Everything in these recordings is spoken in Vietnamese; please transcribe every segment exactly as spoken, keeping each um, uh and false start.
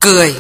cười.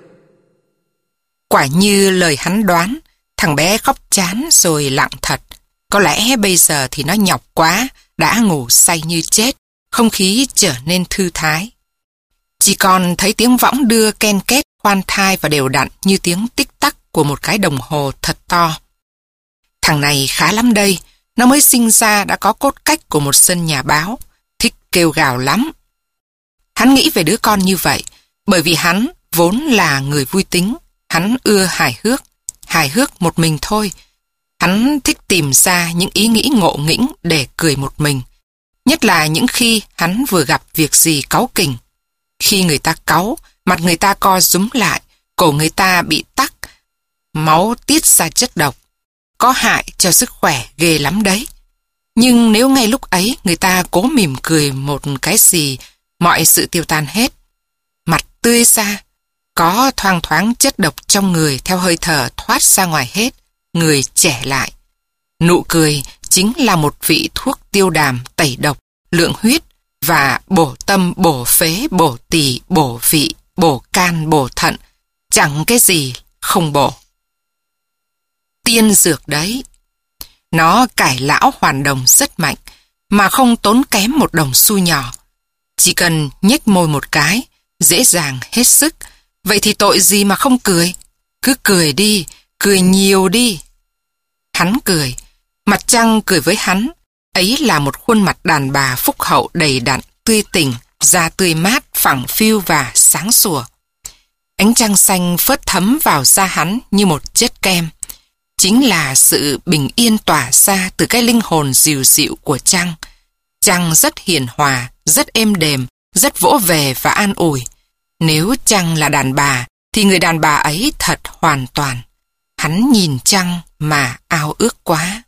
Quả như lời hắn đoán, thằng bé khóc chán rồi lặng thật. Có lẽ bây giờ thì nó nhọc quá, đã ngủ say như chết, không khí trở nên thư thái. Chỉ còn thấy tiếng võng đưa ken két khoan thai và đều đặn như tiếng tích tắc của một cái đồng hồ thật to. Thằng này khá lắm đây, nó mới sinh ra đã có cốt cách của một dân nhà báo, thích kêu gào lắm. Hắn nghĩ về đứa con như vậy, bởi vì hắn vốn là người vui tính, hắn ưa hài hước, hài hước một mình thôi. Hắn thích tìm ra những ý nghĩ ngộ nghĩnh để cười một mình, nhất là những khi hắn vừa gặp việc gì cáu kỉnh. Khi người ta cáu, mặt người ta co rúm lại, cổ người ta bị tắc, máu tiết ra chất độc, có hại cho sức khỏe ghê lắm đấy. Nhưng nếu ngay lúc ấy người ta cố mỉm cười một cái gì, mọi sự tiêu tan hết. Mặt tươi ra, có thoang thoáng chất độc trong người theo hơi thở thoát ra ngoài hết, người trẻ lại. Nụ cười chính là một vị thuốc tiêu đàm tẩy độc, lượng huyết và bổ tâm, bổ phế, bổ tỳ, bổ vị, bổ can, bổ thận, chẳng cái gì không bổ. Tiên dược đấy. Nó cải lão hoàn đồng rất mạnh, mà không tốn kém một đồng xu nhỏ. Chỉ cần nhếch môi một cái, dễ dàng hết sức. Vậy thì tội gì mà không cười? Cứ cười đi, cười nhiều đi. Hắn cười, mặt trăng cười với hắn. Ấy là một khuôn mặt đàn bà phúc hậu đầy đặn, tươi tỉnh, da tươi mát, phẳng phiu và sáng sủa. Ánh trăng xanh phớt thấm vào da hắn như một chất kem. Chính là sự bình yên tỏa ra từ cái linh hồn dịu dịu của trăng. Trăng rất hiền hòa, rất êm đềm, rất vỗ về và an ủi. Nếu trăng là đàn bà, thì người đàn bà ấy thật hoàn toàn. Hắn nhìn trăng mà ao ước quá.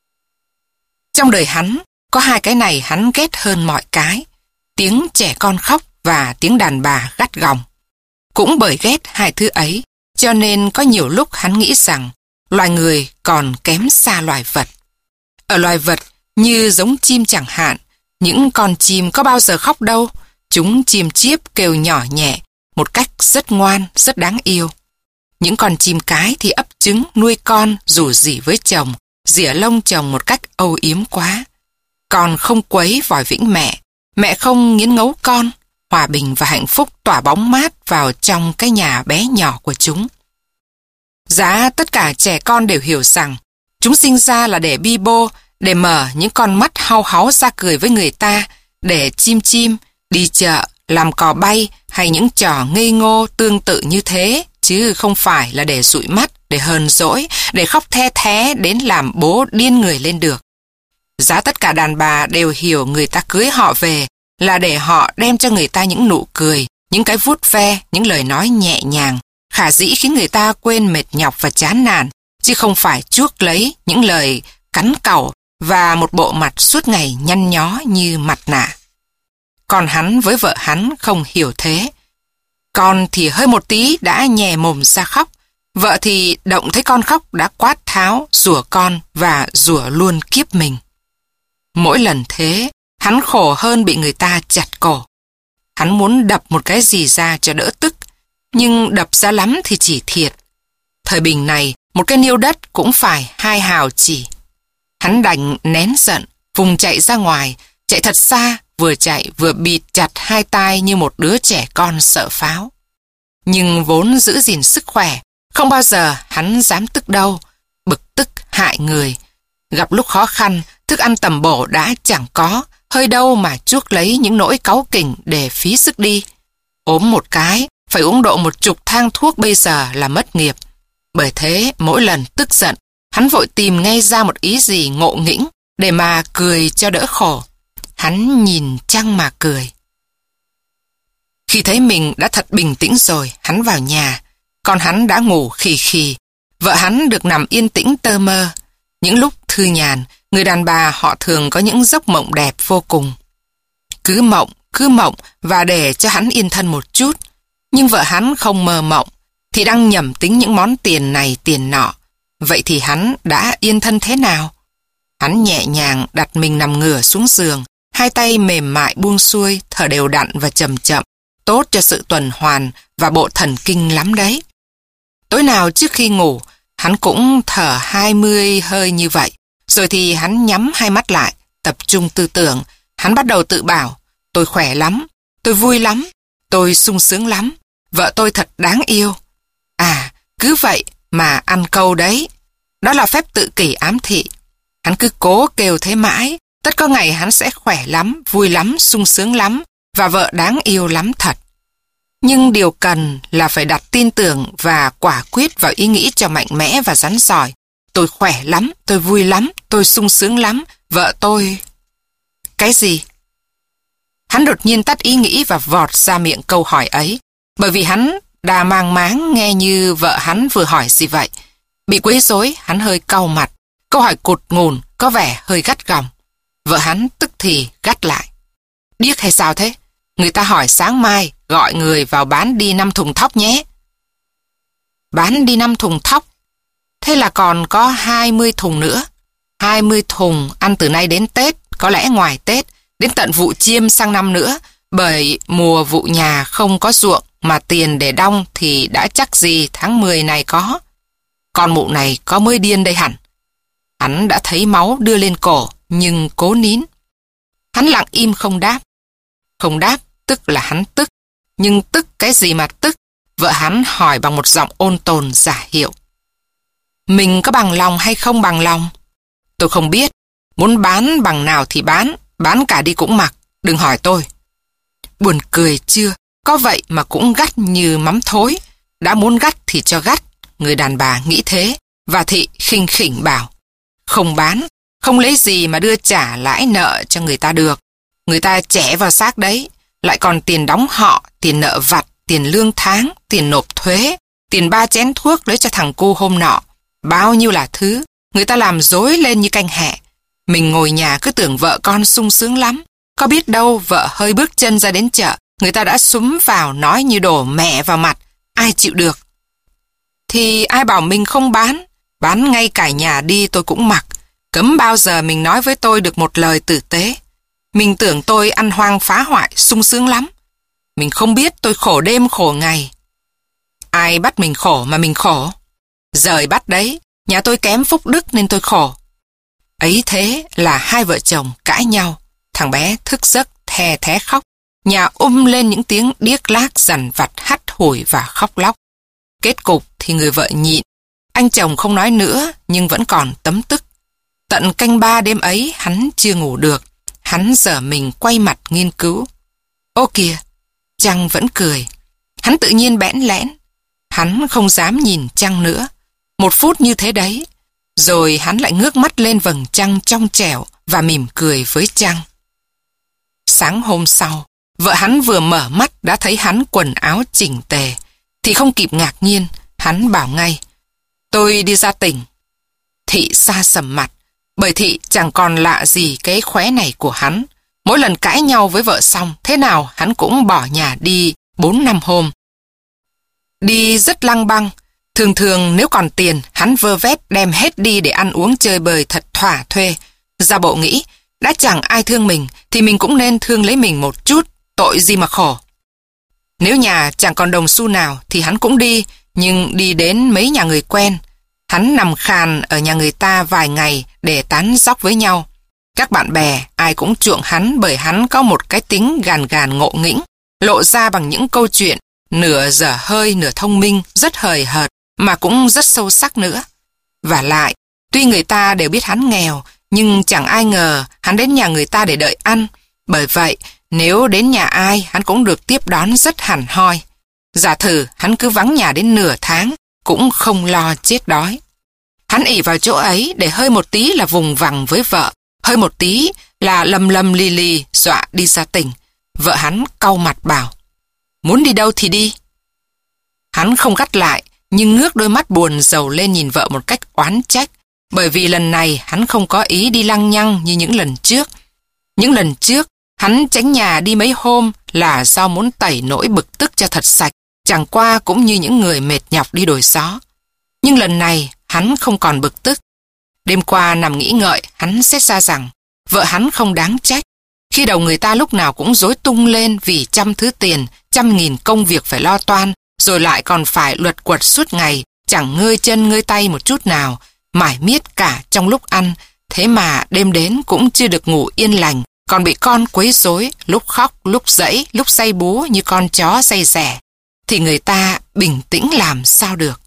Trong đời hắn, có hai cái này hắn ghét hơn mọi cái. Tiếng trẻ con khóc và tiếng đàn bà gắt gỏng. Cũng bởi ghét hai thứ ấy, cho nên có nhiều lúc hắn nghĩ rằng loài người còn kém xa loài vật. Ở loài vật, như giống chim chẳng hạn, những con chim có bao giờ khóc đâu. Chúng chim chiếp kêu nhỏ nhẹ, một cách rất ngoan, rất đáng yêu. Những con chim cái thì ấp trứng, nuôi con, rủ rỉ với chồng, rỉa lông chồng một cách âu yếm quá. Con không quấy vòi vĩnh mẹ, mẹ không nghiến ngấu con, hòa bình và hạnh phúc tỏa bóng mát vào trong cái nhà bé nhỏ của chúng. Giá tất cả trẻ con đều hiểu rằng chúng sinh ra là để bi bô, để mở những con mắt hau háu ra cười với người ta, để chim chim, đi chợ, làm cò bay hay những trò ngây ngô tương tự như thế, chứ không phải là để dụi mắt, để hờn dỗi, để khóc the thé đến làm bố điên người lên được. Giá tất cả đàn bà đều hiểu người ta cưới họ về là để họ đem cho người ta những nụ cười, những cái vuốt ve, những lời nói nhẹ nhàng, khả dĩ khiến người ta quên mệt nhọc và chán nản, chứ không phải chuốc lấy những lời cắn cẩu và một bộ mặt suốt ngày nhăn nhó như mặt nạ. Còn hắn với vợ hắn không hiểu thế. Con thì hơi một tí đã nhè mồm ra khóc, vợ thì động thấy con khóc đã quát tháo, rủa con và rủa luôn kiếp mình. Mỗi lần thế, hắn khổ hơn bị người ta chặt cổ. Hắn muốn đập một cái gì ra cho đỡ tức, nhưng đập ra lắm thì chỉ thiệt. Thời bình này, một cái niêu đất cũng phải hai hào chỉ. Hắn đành nén giận, vùng chạy ra ngoài, chạy thật xa, vừa chạy vừa bịt chặt hai tai như một đứa trẻ con sợ pháo. Nhưng vốn giữ gìn sức khỏe, không bao giờ hắn dám tức đâu, bực tức hại người. Gặp lúc khó khăn, thức ăn tầm bổ đã chẳng có, hơi đâu mà chuốc lấy những nỗi cáu kỉnh để phí sức đi. Ốm một cái, phải uống độ một chục thang thuốc bây giờ là mất nghiệp. Bởi thế, mỗi lần tức giận, hắn vội tìm ngay ra một ý gì ngộ nghĩnh để mà cười cho đỡ khổ. Hắn nhìn trăng mà cười. Khi thấy mình đã thật bình tĩnh rồi, hắn vào nhà. Còn hắn đã ngủ khì khì. Vợ hắn được nằm yên tĩnh tơ mơ. Những lúc thư nhàn, người đàn bà họ thường có những giấc mộng đẹp vô cùng. Cứ mộng, cứ mộng và để cho hắn yên thân một chút. Nhưng vợ hắn không mơ mộng, thì đang nhẩm tính những món tiền này tiền nọ. Vậy thì hắn đã yên thân thế nào? Hắn nhẹ nhàng đặt mình nằm ngửa xuống giường, hai tay mềm mại buông xuôi, thở đều đặn và chậm chậm, tốt cho sự tuần hoàn và bộ thần kinh lắm đấy. Tối nào trước khi ngủ, hắn cũng thở hai mươi hơi như vậy. Rồi thì hắn nhắm hai mắt lại, tập trung tư tưởng. Hắn bắt đầu tự bảo, tôi khỏe lắm, tôi vui lắm, tôi sung sướng lắm, vợ tôi thật đáng yêu. À, cứ vậy mà ăn câu đấy. Đó là phép tự kỷ ám thị. Hắn cứ cố kêu thế mãi, tất có ngày hắn sẽ khỏe lắm, vui lắm, sung sướng lắm, và vợ đáng yêu lắm thật. Nhưng điều cần là phải đặt tin tưởng và quả quyết vào ý nghĩ cho mạnh mẽ và rắn rỏi. Tôi khỏe lắm, tôi vui lắm, tôi sung sướng lắm, vợ tôi... Cái gì? Hắn đột nhiên tắt ý nghĩ và vọt ra miệng câu hỏi ấy, bởi vì hắn đã mang máng nghe như vợ hắn vừa hỏi gì vậy. Bị quấy rối, hắn hơi cau mặt. Câu hỏi cụt ngùn, có vẻ hơi gắt gỏng. Vợ hắn tức thì gắt lại. Điếc hay sao thế? Người ta hỏi sáng mai gọi người vào bán đi năm thùng thóc nhé. Bán đi năm thùng thóc? Thế là còn có hai mươi thùng nữa. hai mươi thùng ăn từ nay đến Tết, có lẽ ngoài Tết, đến tận vụ chiêm sang năm nữa, bởi mùa vụ nhà không có ruộng mà tiền để đong thì đã chắc gì tháng mười này có. Con mụ này có mới điên đây hẳn. Hắn đã thấy máu đưa lên cổ, nhưng cố nín. Hắn lặng im không đáp. Không đáp, tức là hắn tức. Nhưng tức cái gì mà tức? Vợ hắn hỏi bằng một giọng ôn tồn giả hiệu. Mình có bằng lòng hay không bằng lòng? Tôi không biết. Muốn bán bằng nào thì bán. Bán cả đi cũng mặc. Đừng hỏi tôi. Buồn cười chưa? Có vậy mà cũng gắt như mắm thối. Đã muốn gắt thì cho gắt. Người đàn bà nghĩ thế. Và thị khinh khỉnh bảo. Không bán. Không lấy gì mà đưa trả lãi nợ cho người ta được. Người ta chẻ vào xác đấy. Lại còn tiền đóng họ, tiền nợ vặt, tiền lương tháng, tiền nộp thuế, tiền ba chén thuốc lấy cho thằng cu hôm nọ. Bao nhiêu là thứ. Người ta làm dối lên như canh hẹ. Mình ngồi nhà cứ tưởng vợ con sung sướng lắm. Có biết đâu vợ hơi bước chân ra đến chợ, người ta đã súm vào nói như đổ mẹ vào mặt. Ai chịu được? Thì ai bảo mình không bán? Bán ngay cả nhà đi tôi cũng mặc. Cấm bao giờ mình nói với tôi được một lời tử tế. Mình tưởng tôi ăn hoang phá hoại, sung sướng lắm. Mình không biết tôi khổ đêm khổ ngày. Ai bắt mình khổ mà mình khổ? Giời bắt đấy, nhà tôi kém phúc đức nên tôi khổ. Ấy thế là hai vợ chồng cãi nhau. Thằng bé thức giấc the thé khóc. Nhà um lên những tiếng điếc lác dằn vặt hắt hủi và khóc lóc. Kết cục thì người vợ nhịn. Anh chồng không nói nữa nhưng vẫn còn tấm tức. Tận canh ba đêm ấy hắn chưa ngủ được. Hắn dở mình quay mặt nghiên cứu. Ô kìa, Trăng vẫn cười. Hắn tự nhiên bẽn lẽn. Hắn không dám nhìn Trăng nữa. Một phút như thế đấy. Rồi hắn lại ngước mắt lên vầng trăng trong trẻo và mỉm cười với Trăng. Sáng hôm sau, vợ hắn vừa mở mắt đã thấy hắn quần áo chỉnh tề. Thì không kịp ngạc nhiên, hắn bảo ngay. Tôi đi ra tỉnh. Thị sa sầm mặt. Bởi thị chẳng còn lạ gì cái khóe này của hắn. Mỗi lần cãi nhau với vợ xong, thế nào hắn cũng bỏ nhà đi bốn năm hôm. Đi rất lăng băng. Thường thường nếu còn tiền, hắn vơ vét đem hết đi để ăn uống chơi bời thật thỏa thuê. Ra bộ nghĩ, đã chẳng ai thương mình, thì mình cũng nên thương lấy mình một chút, tội gì mà khổ. Nếu nhà chẳng còn đồng xu nào, thì hắn cũng đi, nhưng đi đến mấy nhà người quen. Hắn nằm khàn ở nhà người ta vài ngày để tán dóc với nhau. Các bạn bè ai cũng chuộng hắn bởi hắn có một cái tính gàn gàn ngộ nghĩnh, lộ ra bằng những câu chuyện nửa dở hơi nửa thông minh, rất hời hợt mà cũng rất sâu sắc nữa. Và lại, tuy người ta đều biết hắn nghèo, nhưng chẳng ai ngờ hắn đến nhà người ta để đợi ăn. Bởi vậy, nếu đến nhà ai, hắn cũng được tiếp đón rất hẳn hoi. Giả thử hắn cứ vắng nhà đến nửa tháng, cũng không lo chết đói. Hắn ỷ vào chỗ ấy để hơi một tí là vùng vằng với vợ, hơi một tí là lầm lầm lì lì dọa đi ra tỉnh. Vợ hắn cau mặt bảo, muốn đi đâu thì đi. Hắn không gắt lại, nhưng ngước đôi mắt buồn rầu lên nhìn vợ một cách oán trách, bởi vì lần này hắn không có ý đi lăng nhăng như những lần trước. Những lần trước, hắn tránh nhà đi mấy hôm là do muốn tẩy nỗi bực tức cho thật sạch, chẳng qua cũng như những người mệt nhọc đi đổi gió. Nhưng lần này, hắn không còn bực tức. Đêm qua nằm nghĩ ngợi, hắn xét ra rằng vợ hắn không đáng trách. Khi đầu người ta lúc nào cũng rối tung lên vì trăm thứ tiền, trăm nghìn công việc phải lo toan, rồi lại còn phải luẩn quẩn suốt ngày, chẳng ngơi chân ngơi tay một chút nào, mải miết cả trong lúc ăn, thế mà đêm đến cũng chưa được ngủ yên lành, còn bị con quấy rối, lúc khóc, lúc giãy, lúc say bú như con chó say rẻ, thì người ta bình tĩnh làm sao được.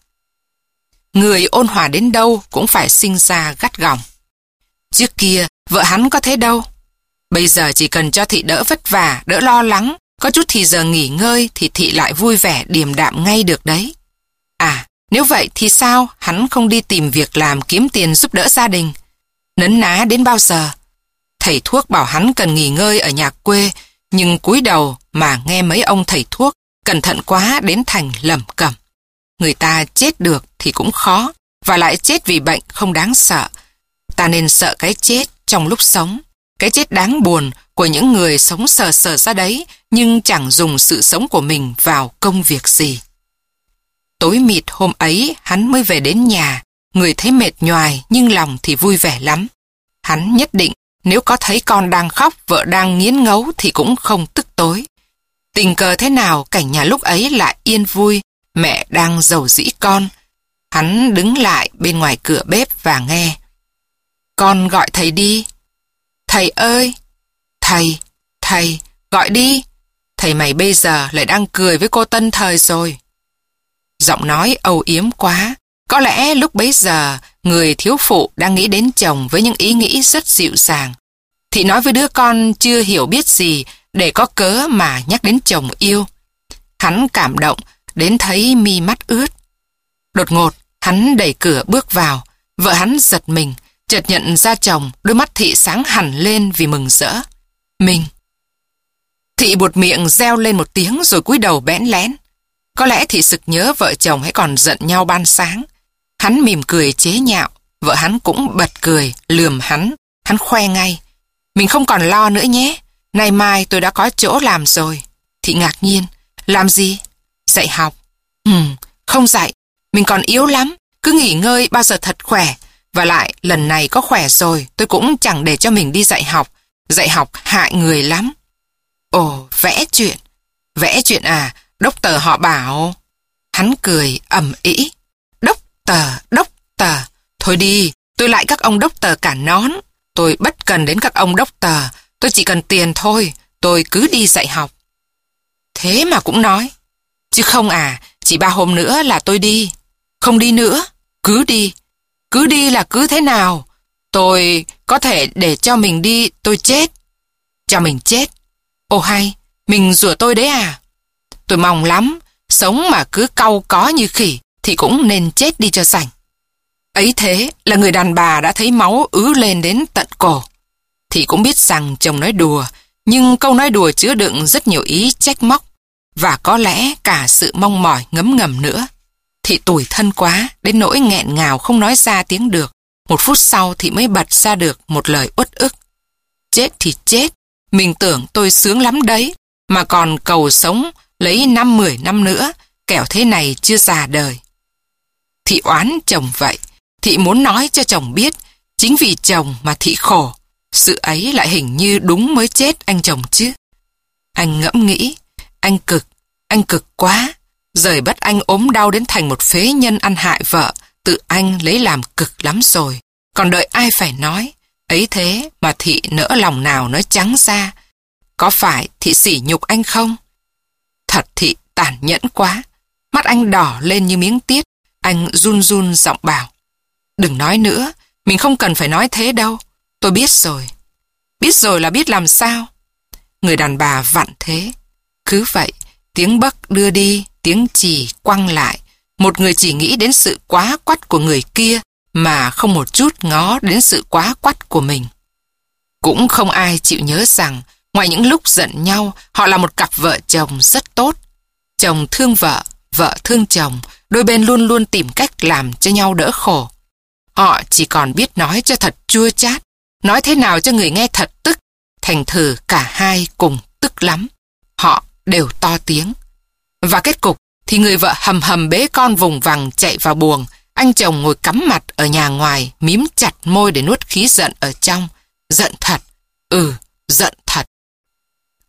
Người ôn hòa đến đâu cũng phải sinh ra gắt gỏng. Trước kia, vợ hắn có thế đâu. Bây giờ chỉ cần cho Thị đỡ vất vả, đỡ lo lắng, có chút thì giờ nghỉ ngơi thì Thị lại vui vẻ điềm đạm ngay được đấy. À, nếu vậy thì sao hắn không đi tìm việc làm kiếm tiền giúp đỡ gia đình? Nấn ná đến bao giờ? Thầy thuốc bảo hắn cần nghỉ ngơi ở nhà quê, nhưng cúi đầu mà nghe mấy ông thầy thuốc cẩn thận quá đến thành lẩm cẩm. Người ta chết được thì cũng khó, và lại chết vì bệnh không đáng sợ. Ta nên sợ cái chết trong lúc sống, cái chết đáng buồn của những người sống sờ sờ ra đấy nhưng chẳng dùng sự sống của mình vào công việc gì. Tối mịt hôm ấy hắn mới về đến nhà, người thấy mệt nhoài nhưng lòng thì vui vẻ lắm. Hắn nhất định nếu có thấy con đang khóc, vợ đang nghiến ngấu thì cũng không tức tối. Tình cờ thế nào cảnh nhà lúc ấy lại yên vui, mẹ đang dầu dĩ con. Hắn đứng lại bên ngoài cửa bếp và nghe. Con gọi thầy đi. Thầy ơi! Thầy! Thầy! Gọi đi! Thầy mày bây giờ lại đang cười với cô Tân Thời rồi. Giọng nói âu yếm quá. Có lẽ lúc bấy giờ người thiếu phụ đang nghĩ đến chồng với những ý nghĩ rất dịu dàng. Thị nói với đứa con chưa hiểu biết gì để có cớ mà nhắc đến chồng yêu. Hắn cảm động đến thấy mi mắt ướt. Đột ngột hắn đẩy cửa bước vào. Vợ hắn giật mình, chợt nhận ra chồng, đôi mắt Thị sáng hẳn lên vì mừng rỡ. Mình. Thị buột miệng reo lên một tiếng rồi cúi đầu bẽn lén. Có lẽ Thị sực nhớ vợ chồng hãy còn giận nhau ban sáng. Hắn mỉm cười chế nhạo, vợ hắn cũng bật cười, lườm hắn. Hắn khoe ngay. Mình không còn lo nữa nhé, nay mai tôi đã có chỗ làm rồi. Thị ngạc nhiên. Làm gì? Dạy học. Ừm, không dạy, mình còn yếu lắm, cứ nghỉ ngơi bao giờ thật khỏe. Và lại lần này có khỏe rồi, tôi cũng chẳng để cho mình đi dạy học. Dạy học hại người lắm. Ồ, vẽ chuyện. Vẽ chuyện à, đốc tờ họ bảo. Hắn cười ầm ĩ. Đốc tờ, đốc tờ. Thôi đi, tôi lại các ông đốc tờ cả nón. Tôi bất cần đến các ông đốc tờ, tôi chỉ cần tiền thôi, tôi cứ đi dạy học. Thế mà cũng nói. Chứ không à, chỉ ba hôm nữa là tôi đi. Không đi nữa, cứ đi. Cứ đi là cứ thế nào? Tôi có thể để cho mình đi, tôi chết. Cho mình chết? Ồ hay, mình rủa tôi đấy à? Tôi mong lắm, sống mà cứ cau có như khỉ thì cũng nên chết đi cho rảnh. Ấy thế là người đàn bà đã thấy máu ứ lên đến tận cổ. Thì cũng biết rằng chồng nói đùa, nhưng câu nói đùa chứa đựng rất nhiều ý trách móc, và có lẽ cả sự mong mỏi ngấm ngầm nữa. Thị tủi thân quá, đến nỗi nghẹn ngào không nói ra tiếng được. Một phút sau Thị mới bật ra được một lời uất ức. Chết thì chết, mình tưởng tôi sướng lắm đấy, mà còn cầu sống lấy năm mười năm nữa, kẻo thế này chưa già đời. Thị oán chồng vậy, Thị muốn nói cho chồng biết, chính vì chồng mà Thị khổ, sự ấy lại hình như đúng mới chết anh chồng chứ. Anh ngẫm nghĩ, anh cực, anh cực quá, rời bắt anh ốm đau đến thành một phế nhân ăn hại vợ, tự anh lấy làm cực lắm rồi, còn đợi ai phải nói. Ấy thế mà Thị nỡ lòng nào nói trắng ra. Có phải Thị sỉ nhục anh không? Thật Thị tàn nhẫn quá. Mắt anh đỏ lên như miếng tiết. Anh run run giọng bảo. Đừng nói nữa, mình không cần phải nói thế đâu. Tôi biết rồi. Biết rồi là biết làm sao? Người đàn bà vặn thế. Cứ vậy, tiếng bấc đưa đi, tiếng chì quăng lại. Một người chỉ nghĩ đến sự quá quắt của người kia, mà không một chút ngó đến sự quá quắt của mình. Cũng không ai chịu nhớ rằng, ngoài những lúc giận nhau, họ là một cặp vợ chồng rất tốt. Chồng thương vợ, vợ thương chồng, đôi bên luôn luôn tìm cách làm cho nhau đỡ khổ. Họ chỉ còn biết nói cho thật chua chát, nói thế nào cho người nghe thật tức, thành thử cả hai cùng tức lắm. Họ đều to tiếng. Và kết cục thì người vợ hầm hầm bế con vùng vằng chạy vào buồng, anh chồng ngồi cắm mặt ở nhà ngoài, mím chặt môi để nuốt khí giận ở trong. Giận thật, ừ, giận thật.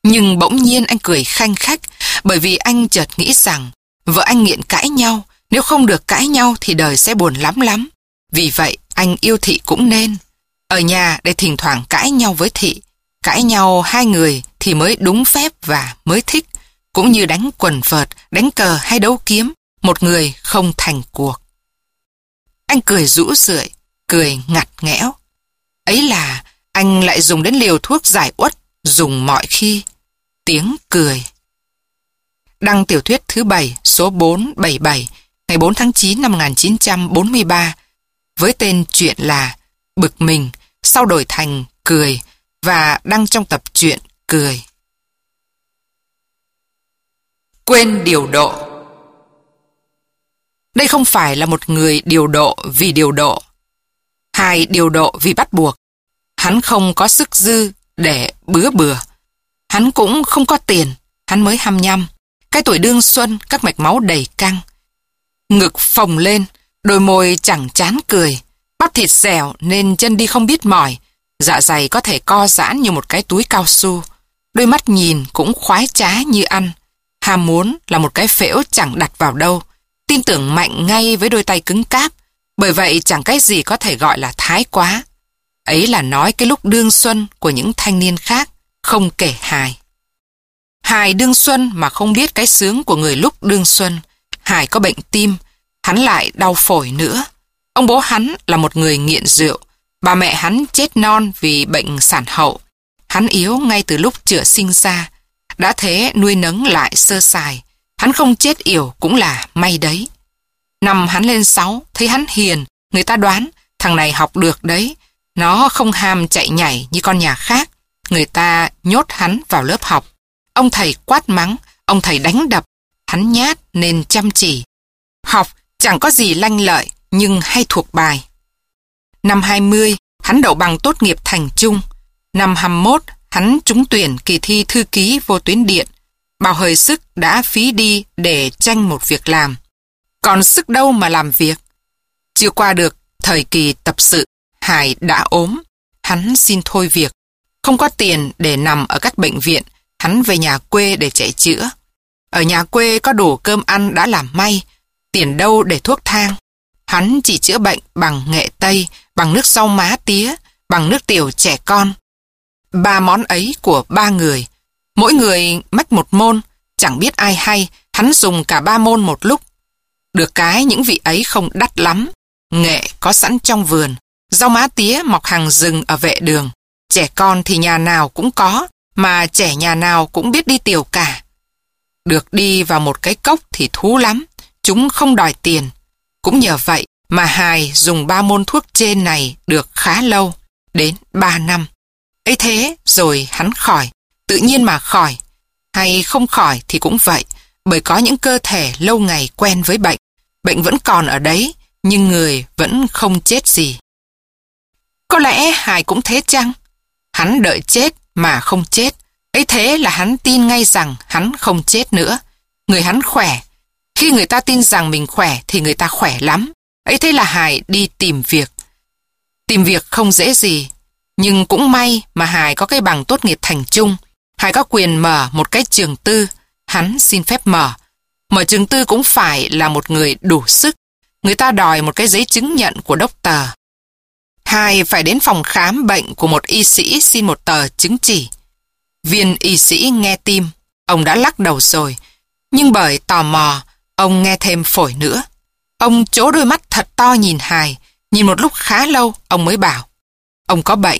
Nhưng bỗng nhiên anh cười khanh khách, bởi vì anh chợt nghĩ rằng vợ anh nghiện cãi nhau, nếu không được cãi nhau thì đời sẽ buồn lắm lắm. Vì vậy anh yêu Thị cũng nên ở nhà để thỉnh thoảng cãi nhau với Thị. Cãi nhau hai người thì mới đúng phép và mới thích, cũng như đánh quần vợt, đánh cờ hay đấu kiếm, một người không thành cuộc. Anh cười rũ rượi, cười ngặt nghẽo. Ấy là anh lại dùng đến liều thuốc giải uất, dùng mọi khi. Tiếng cười. Đăng tiểu thuyết thứ bảy, số bốn trăm bảy mươi bảy, ngày bốn tháng chín năm một nghìn chín trăm bốn mươi ba, với tên truyện là Bực Mình, sau đổi thành Cười, và đăng trong tập truyện Cười. Quên điều độ. Đây không phải là một người điều độ vì điều độ. Hai điều độ vì bắt buộc. Hắn không có sức dư để bứa bừa. Hắn cũng không có tiền, hắn mới hai mươi lăm. Cái tuổi đương xuân, các mạch máu đầy căng. Ngực phồng lên, đôi môi chẳng chán cười. Bắp thịt dẻo nên chân đi không biết mỏi. Dạ dày có thể co giãn như một cái túi cao su. Đôi mắt nhìn cũng khoái trá như ăn. Ham muốn là một cái phễu chẳng đặt vào đâu. Tin tưởng mạnh ngay với đôi tay cứng cáp. Bởi vậy chẳng cái gì có thể gọi là thái quá. Ấy là nói cái lúc đương xuân của những thanh niên khác, không kể hài. Hài đương xuân mà không biết cái sướng của người lúc đương xuân. Hài có bệnh tim, hắn lại đau phổi nữa. Ông bố hắn là một người nghiện rượu. Bà mẹ hắn chết non vì bệnh sản hậu. Hắn yếu ngay từ lúc chữa sinh ra. Đã thế nuôi nấng lại sơ sài. Hắn không chết yểu cũng là may đấy. Năm hắn lên sáu, thấy hắn hiền, người ta đoán thằng này học được đấy. Nó không ham chạy nhảy như con nhà khác. Người ta nhốt hắn vào lớp học. Ông thầy quát mắng, ông thầy đánh đập. Hắn nhát nên chăm chỉ. Học chẳng có gì lanh lợi, nhưng hay thuộc bài. Năm hai mươi, hắn đậu bằng tốt nghiệp thành trung. Năm hai mươi mốt, hắn trúng tuyển kỳ thi thư ký vô tuyến điện. Bao hơi sức đã phí đi để tranh một việc làm. Còn sức đâu mà làm việc. Chưa qua được thời kỳ tập sự, Hải đã ốm. Hắn xin thôi việc. Không có tiền để nằm ở các bệnh viện, hắn về nhà quê để chạy chữa. Ở nhà quê có đủ cơm ăn đã làm may, tiền đâu để thuốc thang. Hắn chỉ chữa bệnh bằng nghệ tây, bằng nước rau má tía, bằng nước tiểu trẻ con. Ba món ấy của ba người. Mỗi người mách một môn, chẳng biết ai hay, hắn dùng cả ba môn một lúc. Được cái những vị ấy không đắt lắm. Nghệ có sẵn trong vườn, rau má tía mọc hàng rừng ở vệ đường. Trẻ con thì nhà nào cũng có, mà trẻ nhà nào cũng biết đi tiểu cả. Được đi vào một cái cốc thì thú lắm, chúng không đòi tiền. Cũng nhờ vậy mà Hài dùng ba môn thuốc trên này được khá lâu, đến ba năm. Ấy thế rồi hắn khỏi, tự nhiên mà khỏi. Hay không khỏi thì cũng vậy, bởi có những cơ thể lâu ngày quen với bệnh. Bệnh vẫn còn ở đấy, nhưng người vẫn không chết gì. Có lẽ Hài cũng thế chăng? Hắn đợi chết mà không chết. Ấy thế là hắn tin ngay rằng hắn không chết nữa. Người hắn khỏe. Khi người ta tin rằng mình khỏe thì người ta khỏe lắm. Ấy thế là Hải đi tìm việc. Tìm việc không dễ gì. Nhưng cũng may mà Hải có cái bằng tốt nghiệp thành trung. Hải có quyền mở một cái trường tư. Hắn xin phép mở. Mở trường tư cũng phải là một người đủ sức. Người ta đòi một cái giấy chứng nhận của doctor. Hải phải đến phòng khám bệnh của một y sĩ xin một tờ chứng chỉ. Viên y sĩ nghe tim, ông đã lắc đầu rồi. Nhưng bởi tò mò, ông nghe thêm phổi nữa. Ông trố đôi mắt thật to nhìn Hải. Nhìn một lúc khá lâu, ông mới bảo. Ông có bệnh.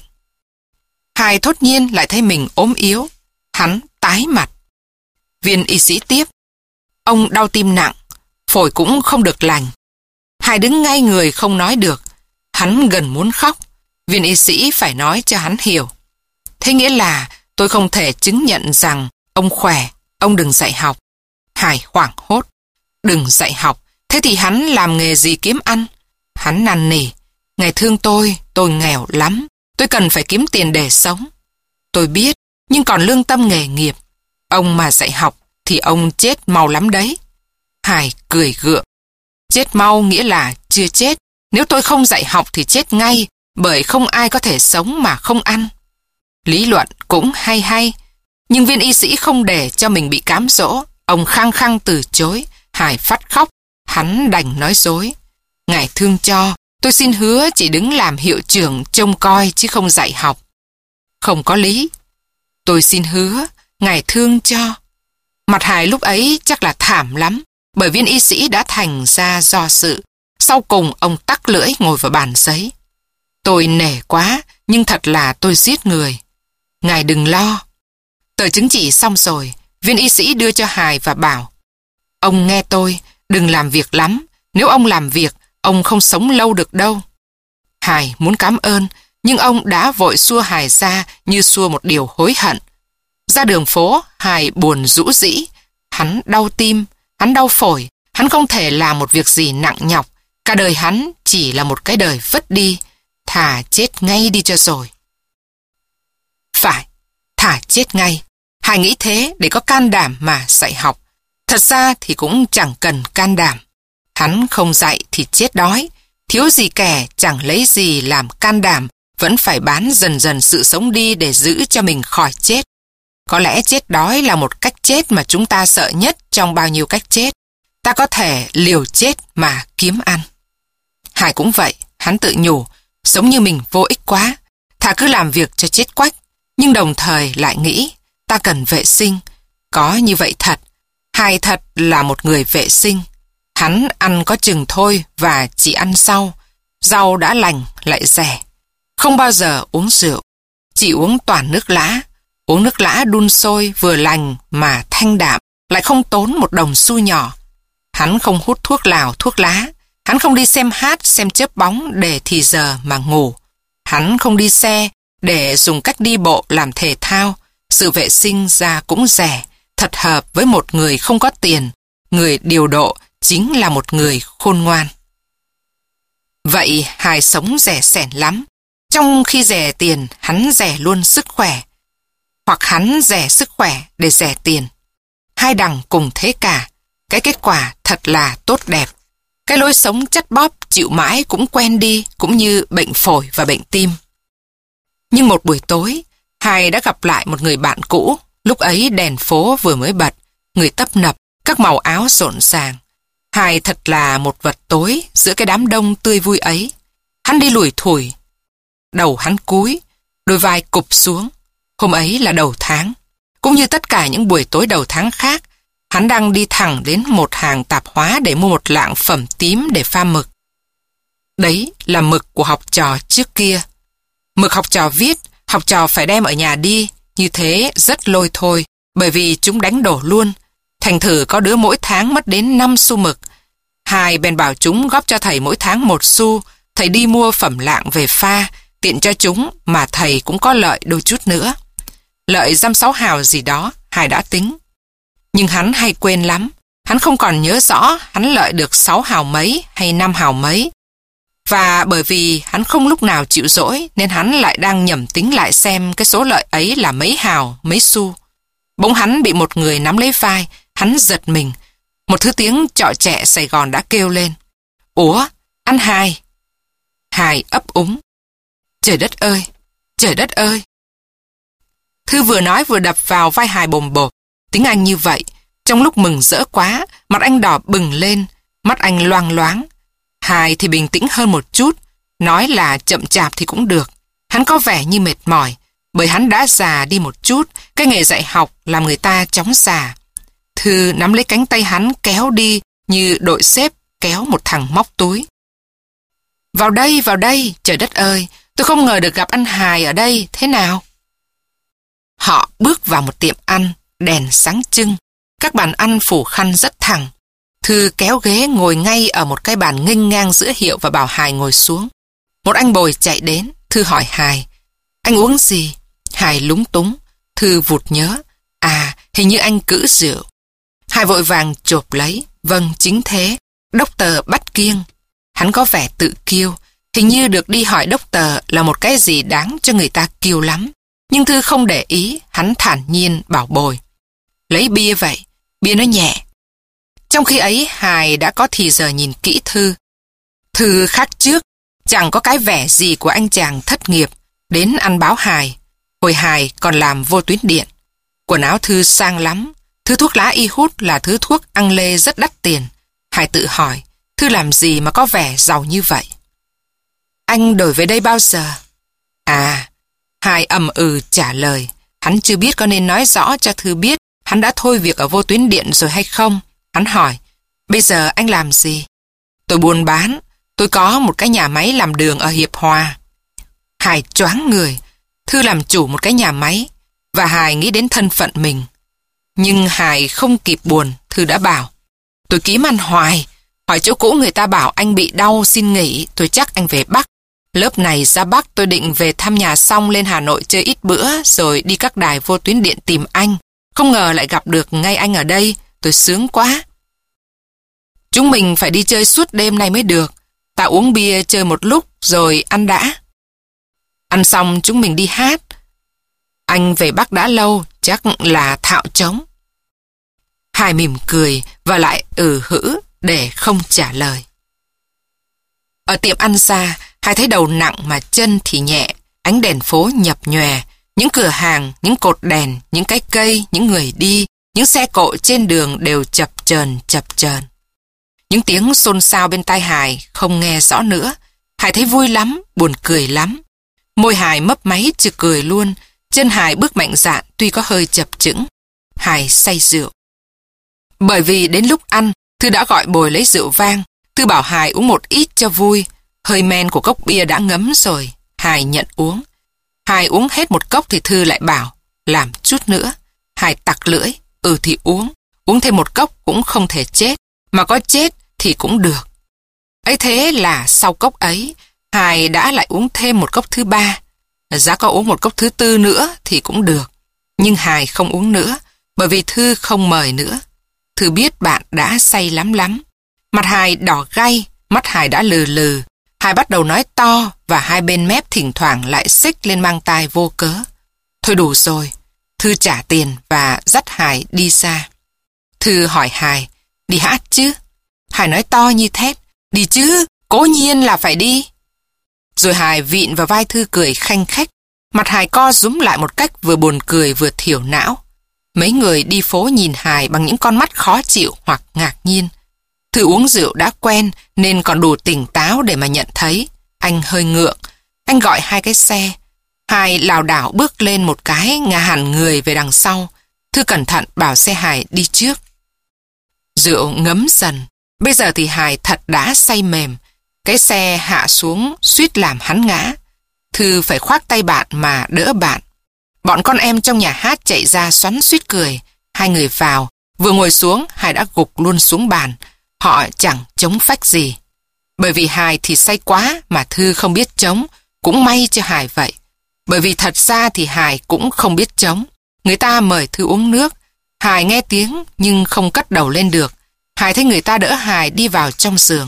Hải thốt nhiên lại thấy mình ốm yếu. Hắn tái mặt. Viên y sĩ tiếp. Ông đau tim nặng, phổi cũng không được lành. Hải đứng ngay người không nói được. Hắn gần muốn khóc. Viên y sĩ phải nói cho hắn hiểu. Thế nghĩa là tôi không thể chứng nhận rằng ông khỏe, ông đừng dạy học. Hải hoảng hốt. Đừng dạy học, thế thì hắn làm nghề gì kiếm ăn? Hắn năn nỉ. Ngài thương tôi, tôi nghèo lắm. Tôi cần phải kiếm tiền để sống. Tôi biết, nhưng còn lương tâm nghề nghiệp. Ông mà dạy học thì ông chết mau lắm đấy. Hải cười gượng. Chết mau nghĩa là chưa chết. Nếu tôi không dạy học thì chết ngay, bởi không ai có thể sống mà không ăn. Lý luận cũng hay hay. Nhưng viên y sĩ không để cho mình bị cám dỗ. Ông khăng khăng từ chối. Hải phát khóc. Hắn đành nói dối. Ngài thương cho, tôi xin hứa chỉ đứng làm hiệu trưởng trông coi chứ không dạy học. Không có lý. Tôi xin hứa, ngài thương cho. Mặt Hải lúc ấy chắc là thảm lắm, bởi viên y sĩ đã thành ra do sự. Sau cùng ông tắc lưỡi ngồi vào bàn giấy. Tôi nể quá, nhưng thật là tôi giết người. Ngài đừng lo. Tờ chứng chỉ xong rồi, viên y sĩ đưa cho Hải và bảo: ông nghe tôi, đừng làm việc lắm. Nếu ông làm việc, ông không sống lâu được đâu. Hải muốn cảm ơn, nhưng ông đã vội xua Hải ra như xua một điều hối hận. Ra đường phố, Hải buồn rũ rĩ. Hắn đau tim, hắn đau phổi, hắn không thể làm một việc gì nặng nhọc. Cả đời hắn chỉ là một cái đời vứt đi. Thà chết ngay đi cho rồi. Phải, thà chết ngay. Hải nghĩ thế để có can đảm mà dạy học. Thật ra thì cũng chẳng cần can đảm. Hắn không dạy thì chết đói. Thiếu gì kẻ chẳng lấy gì làm can đảm, vẫn phải bán dần dần sự sống đi để giữ cho mình khỏi chết. Có lẽ chết đói là một cách chết mà chúng ta sợ nhất trong bao nhiêu cách chết. Ta có thể liều chết mà kiếm ăn. Hải cũng vậy, hắn tự nhủ, sống như mình vô ích quá, thà cứ làm việc cho chết quách. Nhưng đồng thời lại nghĩ, ta cần vệ sinh. Có như vậy thật, Hải thật là một người vệ sinh. Hắn ăn có chừng thôi và chỉ ăn rau. Rau đã lành lại rẻ. Không bao giờ uống rượu. Chỉ uống toàn nước lã. Uống nước lã đun sôi vừa lành mà thanh đạm, lại không tốn một đồng xu nhỏ. Hắn không hút thuốc lào thuốc lá. Hắn không đi xem hát xem chớp bóng để thì giờ mà ngủ. Hắn không đi xe để dùng cách đi bộ làm thể thao. Sự vệ sinh ra cũng rẻ, thật hợp với một người không có tiền. Người điều độ chính là một người khôn ngoan. Vậy Hải sống rẻ sẻn lắm. Trong khi rẻ tiền, hắn rẻ luôn sức khỏe. Hoặc hắn rẻ sức khỏe để rẻ tiền. Hai đằng cùng thế cả. Cái kết quả thật là tốt đẹp. Cái lối sống chắt bóp chịu mãi cũng quen đi, cũng như bệnh phổi và bệnh tim. Nhưng một buổi tối, Hải đã gặp lại một người bạn cũ. Lúc ấy đèn phố vừa mới bật, người tấp nập, các màu áo rộn ràng. Hải thật là một vật tối giữa cái đám đông tươi vui ấy. Hắn đi lủi thủi. Đầu hắn cúi, đôi vai cụp xuống. Hôm ấy là đầu tháng. Cũng như tất cả những buổi tối đầu tháng khác, hắn đang đi thẳng đến một hàng tạp hóa để mua một lạng phẩm tím để pha mực. Đấy là mực của học trò trước kia. Mực học trò viết, học trò phải đem ở nhà đi, như thế rất lôi thôi, bởi vì chúng đánh đổ luôn. Thành thử có đứa mỗi tháng mất đến năm xu mực. Hải bèn bảo chúng góp cho thầy mỗi tháng một xu, thầy đi mua phẩm lạng về pha, tiện cho chúng mà thầy cũng có lợi đôi chút nữa. Lợi dăm sáu hào gì đó, Hải đã tính. Nhưng hắn hay quên lắm, hắn không còn nhớ rõ hắn lợi được sáu hào mấy hay năm hào mấy. Và bởi vì hắn không lúc nào chịu dỗi nên hắn lại đang nhẩm tính lại xem cái số lợi ấy là mấy hào, mấy xu. Bỗng hắn bị một người nắm lấy vai, hắn giật mình. Một thứ tiếng trọ trẻ Sài Gòn đã kêu lên. Ủa, anh Hải. Hải ấp úng. Trời đất ơi, trời đất ơi. Thư vừa nói vừa đập vào vai Hải bồm bộp. Tiếng Anh như vậy, trong lúc mừng rỡ quá, mặt anh đỏ bừng lên, mắt anh loang loáng. Hải thì bình tĩnh hơn một chút, nói là chậm chạp thì cũng được. Hắn có vẻ như mệt mỏi, bởi hắn đã già đi một chút, cái nghề dạy học làm người ta chóng già. Thư nắm lấy cánh tay hắn kéo đi như đội xếp kéo một thằng móc túi. Vào đây, vào đây, trời đất ơi, tôi không ngờ được gặp anh Hải ở đây, thế nào? Họ bước vào một tiệm ăn, đèn sáng trưng, các bàn ăn phủ khăn rất thẳng. Thư kéo ghế ngồi ngay ở một cái bàn nghênh ngang giữa hiệu và bảo Hải ngồi xuống. Một anh bồi chạy đến, Thư hỏi Hải, anh uống gì? Hải lúng túng, Thư vụt nhớ, à, hình như anh cữ rượu. Hải vội vàng chộp lấy, vâng, chính thế, Doctor bắt kiêng. Hắn có vẻ tự kiêu, hình như được đi hỏi Doctor là một cái gì đáng cho người ta kiêu lắm. Nhưng Thư không để ý, hắn thản nhiên bảo bồi. Lấy bia vậy, bia nó nhẹ. Trong khi ấy, Hải đã có thì giờ nhìn kỹ Thư. Thư khác trước, chẳng có cái vẻ gì của anh chàng thất nghiệp, đến ăn báo Hải. Hồi Hải còn làm vô tuyến điện. Quần áo Thư sang lắm. Thứ thuốc lá y hút là thứ thuốc ăn lê rất đắt tiền. Hải tự hỏi, Thư làm gì mà có vẻ giàu như vậy? Anh đổi về đây bao giờ? À, Hải ầm ừ trả lời. Hắn chưa biết có nên nói rõ cho Thư biết hắn đã thôi việc ở Vô Tuyến Điện rồi hay không. Hắn hỏi, bây giờ anh làm gì? Tôi buôn bán. Tôi có một cái nhà máy làm đường ở Hiệp Hòa. Hải choáng người. Thư làm chủ một cái nhà máy, và Hải nghĩ đến thân phận mình. Nhưng Hải không kịp buồn, Thư đã bảo, tôi kiếm ăn hoài. Hỏi chỗ cũ người ta bảo anh bị đau xin nghỉ, tôi chắc anh về Bắc. Lớp này ra Bắc tôi định về thăm nhà xong lên Hà Nội chơi ít bữa, rồi đi các đài Vô Tuyến Điện tìm anh. Không ngờ lại gặp được ngay anh ở đây, tôi sướng quá. Chúng mình phải đi chơi suốt đêm nay mới được. Ta uống bia chơi một lúc rồi ăn đã. Ăn xong chúng mình đi hát. Anh về Bắc đã lâu, chắc là thạo trống. Hải mỉm cười và lại ừ hử để không trả lời. Ở tiệm ăn xa, Hải thấy đầu nặng mà chân thì nhẹ. Ánh đèn phố nhập nhòe, những cửa hàng, những cột đèn, những cái cây, những người đi, những xe cộ trên đường đều chập chờn chập chờn. Những tiếng xôn xao bên tai Hải không nghe rõ nữa. Hải thấy vui lắm, buồn cười lắm. Môi Hải mấp máy chứ cười luôn. Chân Hải bước mạnh dạn tuy có hơi chập chững. Hải say rượu. Bởi vì đến lúc ăn, Thư đã gọi Bồi lấy rượu vang. Thư bảo Hải uống một ít cho vui. Hơi men của cốc bia đã ngấm rồi. Hải nhận uống. Hải uống hết một cốc thì Thư lại bảo, làm chút nữa. Hải tặc lưỡi, ừ thì uống. Uống thêm một cốc cũng không thể chết. Mà có chết thì cũng được. Ấy thế là sau cốc ấy, Hải đã lại uống thêm một cốc thứ ba. Giá có uống một cốc thứ tư nữa thì cũng được. Nhưng Hải không uống nữa, bởi vì Thư không mời nữa. Thư biết bạn đã say lắm lắm. Mặt Hải đỏ gay, mắt Hải đã lừ lừ. Hải bắt đầu nói to và hai bên mép thỉnh thoảng lại xích lên mang tai vô cớ. Thôi đủ rồi. Thư trả tiền và dắt Hải đi xa. Thư hỏi Hải, đi hát chứ? Hải nói to như thét, đi chứ, cố nhiên là phải đi. Rồi Hải vịn vào vai Thư cười khanh khách. Mặt Hải co rúm lại một cách vừa buồn cười vừa thiểu não. Mấy người đi phố nhìn Hải bằng những con mắt khó chịu hoặc ngạc nhiên. Thư uống rượu đã quen nên còn đủ tỉnh táo để mà nhận thấy. Anh hơi ngượng. Anh gọi hai cái xe. Hải lảo đảo bước lên một cái, ngả hẳn người về đằng sau. Thư cẩn thận bảo xe Hải đi trước. Rượu ngấm dần. Bây giờ thì Hải thật đã say mềm. Cái xe hạ xuống suýt làm hắn ngã. Thư phải khoác tay bạn mà đỡ bạn. Bọn con em trong nhà hát chạy ra xoắn suýt cười. Hai người vào. Vừa ngồi xuống, Hải đã gục luôn xuống bàn. Họ chẳng chống phách gì. Bởi vì Hải thì say quá mà Thư không biết chống. Cũng may cho Hải vậy. Bởi vì thật ra thì Hải cũng không biết chống. Người ta mời Thư uống nước. Hải nghe tiếng nhưng không cất đầu lên được. Hải thấy người ta đỡ Hải đi vào trong giường.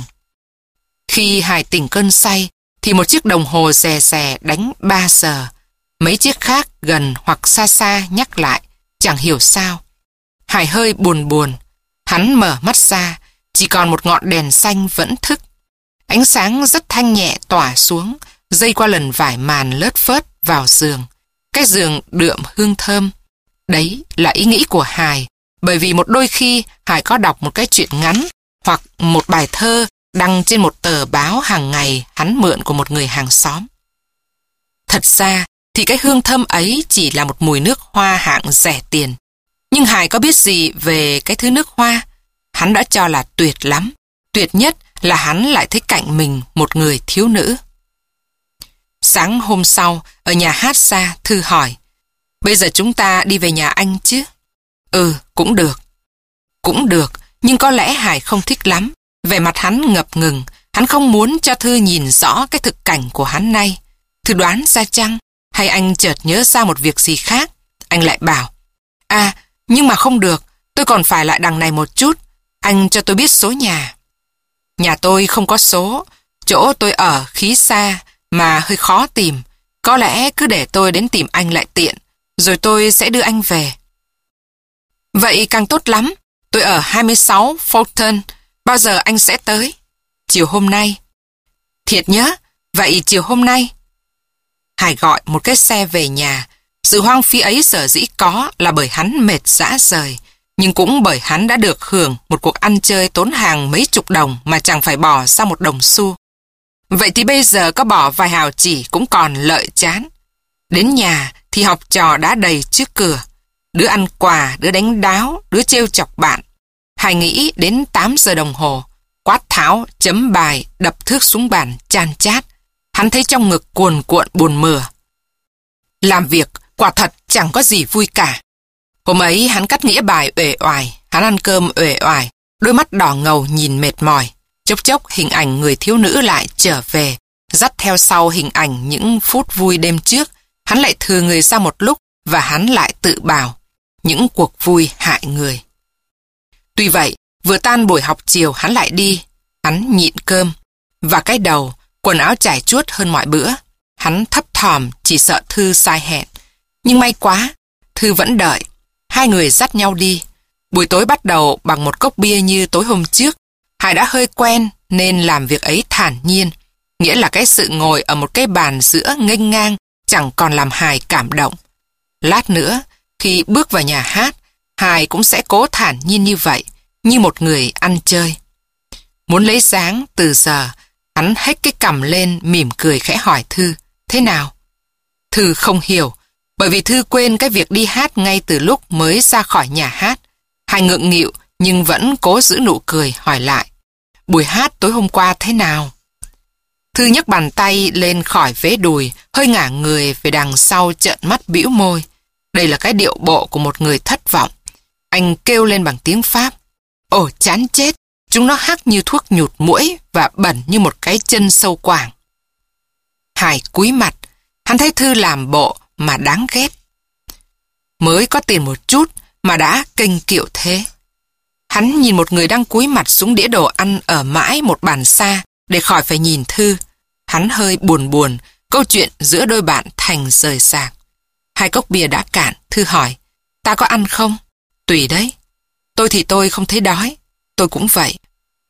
Khi Hải tỉnh cơn say thì một chiếc đồng hồ rè rè đánh ba giờ. Mấy chiếc khác gần hoặc xa xa nhắc lại, chẳng hiểu sao. Hải hơi buồn buồn. Hắn mở mắt ra, chỉ còn một ngọn đèn xanh vẫn thức. Ánh sáng rất thanh nhẹ tỏa xuống, dây qua lần vải màn lướt phớt vào giường. Cái giường đượm hương thơm. Đấy là ý nghĩ của Hải, bởi vì một đôi khi Hải có đọc một cái chuyện ngắn hoặc một bài thơ đăng trên một tờ báo hàng ngày hắn mượn của một người hàng xóm. Thật ra thì cái hương thơm ấy chỉ là một mùi nước hoa hạng rẻ tiền. Nhưng Hải có biết gì về cái thứ nước hoa? Hắn đã cho là tuyệt lắm. Tuyệt nhất là hắn lại thấy cạnh mình một người thiếu nữ. Sáng hôm sau, ở nhà hát xa, Thư hỏi, bây giờ chúng ta đi về nhà anh chứ? Ừ, cũng được. Cũng được, nhưng có lẽ Hải không thích lắm. Vẻ mặt hắn ngập ngừng, hắn không muốn cho Thư nhìn rõ cái thực cảnh của hắn nay. Thư đoán ra chăng? Hay anh chợt nhớ ra một việc gì khác? Anh lại bảo, à, nhưng mà không được, tôi còn phải lại đằng này một chút. Anh cho tôi biết số nhà. Nhà tôi không có số, chỗ tôi ở khí xa mà hơi khó tìm. Có lẽ cứ để tôi đến tìm anh lại tiện, rồi tôi sẽ đưa anh về. Vậy càng tốt lắm, tôi ở hai mươi sáu Fulton, bao giờ anh sẽ tới? Chiều hôm nay. Thiệt nhớ, vậy chiều hôm nay. Hải gọi một cái xe về nhà, Sự hoang phí ấy sở dĩ có là bởi hắn mệt rã rời, nhưng cũng bởi hắn đã được hưởng một cuộc ăn chơi tốn hàng mấy chục đồng mà chẳng phải bỏ ra một đồng xu. Vậy thì bây giờ có bỏ vài hào chỉ cũng còn lợi chán. Đến nhà thì học trò đã đầy trước cửa. Đứa ăn quà, đứa đánh đáo, đứa trêu chọc bạn. Hải nghĩ đến tám giờ đồng hồ, quát tháo, chấm bài, đập thước xuống bàn, chan chát. Hắn thấy trong ngực cuồn cuộn buồn mửa. Làm việc, quả thật chẳng có gì vui cả. Hôm ấy hắn cắt nghĩa bài uể oải, hắn ăn cơm uể oải, đôi mắt đỏ ngầu nhìn mệt mỏi. Chốc chốc hình ảnh người thiếu nữ lại trở về, dắt theo sau hình ảnh những phút vui đêm trước. Hắn lại thừa người ra một lúc và hắn lại tự bảo, những cuộc vui hại người. Tuy vậy, vừa tan buổi học chiều hắn lại đi, hắn nhịn cơm, và cái đầu, quần áo trải chuốt hơn mọi bữa. Hắn thấp thỏm chỉ sợ Thư sai hẹn. Nhưng may quá, Thư vẫn đợi. Hai người dắt nhau đi. Buổi tối bắt đầu bằng một cốc bia như tối hôm trước. Hải đã hơi quen nên làm việc ấy thản nhiên. Nghĩa là cái sự ngồi ở một cái bàn giữa nghênh ngang chẳng còn làm Hải cảm động. Lát nữa, khi bước vào nhà hát, Hải cũng sẽ cố thản nhiên như vậy, như một người ăn chơi. Muốn lấy dáng từ giờ, hắn hếch cái cằm lên mỉm cười khẽ hỏi Thư, thế nào? Thư không hiểu, bởi vì Thư quên cái việc đi hát ngay từ lúc mới ra khỏi nhà hát. Hải ngượng nghịu nhưng vẫn cố giữ nụ cười hỏi lại, buổi hát tối hôm qua thế nào? Thư nhấc bàn tay lên khỏi vế đùi, hơi ngả người về đằng sau trợn mắt bĩu môi. Đây là cái điệu bộ của một người thất vọng. Anh kêu lên bằng tiếng Pháp, ồ chán chết, chúng nó hắc như thuốc nhụt muỗi và bẩn như một cái chân sâu quàng. Hải cúi mặt, hắn thấy Thư làm bộ mà đáng ghét. Mới có tiền một chút mà đã kênh kiệu thế. Hắn nhìn một người đang cúi mặt xuống đĩa đồ ăn ở mãi một bàn xa để khỏi phải nhìn Thư. Hắn hơi buồn buồn, câu chuyện giữa đôi bạn thành rời rạc. Hai cốc bia đã cạn, Thư hỏi, ta có ăn không? Tùy đấy. Tôi thì tôi không thấy đói. Tôi cũng vậy.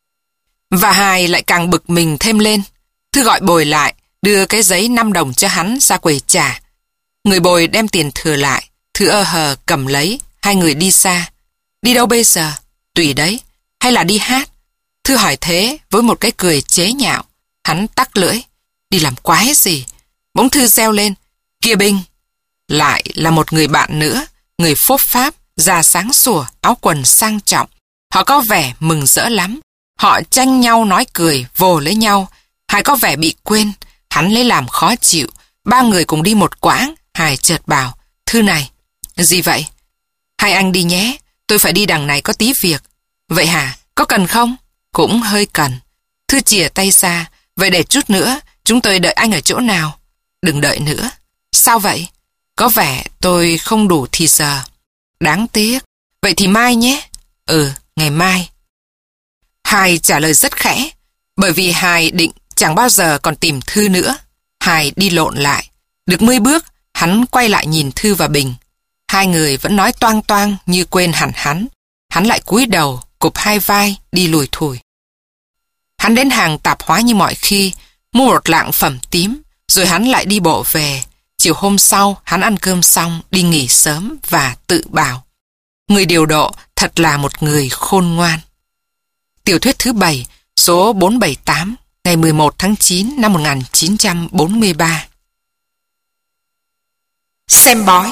Và Hải lại càng bực mình thêm lên. Thư gọi bồi lại, đưa cái giấy năm đồng cho hắn ra quầy trả. Người bồi đem tiền thừa lại, Thư ơ hờ cầm lấy, hai người đi xa. Đi đâu bây giờ? Tùy đấy. Hay là đi hát? Thư hỏi thế với một cái cười chế nhạo. Hắn tắc lưỡi. Đi làm quái gì? Bỗng Thư reo lên. Kìa Bình! Lại là một người bạn nữa, người phốp pháp, da sáng sủa, áo quần sang trọng. Họ có vẻ mừng rỡ lắm. Họ tranh nhau nói cười, vồ lấy nhau. Hải có vẻ bị quên, hắn lấy làm khó chịu. Ba người cùng đi một quãng, Hải chợt bảo, Thư này. Gì vậy? Hai anh đi nhé, tôi phải đi đằng này có tí việc. Vậy hả, có cần không? Cũng hơi cần. Thư chìa tay ra, vậy để chút nữa, chúng tôi đợi anh ở chỗ nào? Đừng đợi nữa. Sao vậy? Có vẻ tôi không đủ thì giờ. Đáng tiếc. Vậy thì mai nhé. Ừ, ngày mai. Hải trả lời rất khẽ, bởi vì Hải định chẳng bao giờ còn tìm Thư nữa. Hải đi lộn lại. Được mươi bước, hắn quay lại nhìn Thư và Bình. Hai người vẫn nói toang toang như quên hẳn hắn. Hắn lại cúi đầu, cụp hai vai, đi lùi thủi. Hắn đến hàng tạp hóa như mọi khi, mua một lạng phẩm tím, rồi hắn lại đi bộ về. Chiều hôm sau, hắn ăn cơm xong, đi nghỉ sớm và tự bảo, người điều độ thật là một người khôn ngoan. Tiểu thuyết thứ bảy, số bốn trăm bảy mươi tám, ngày mười một tháng chín năm một nghìn chín trăm bốn mươi ba. Xem bói.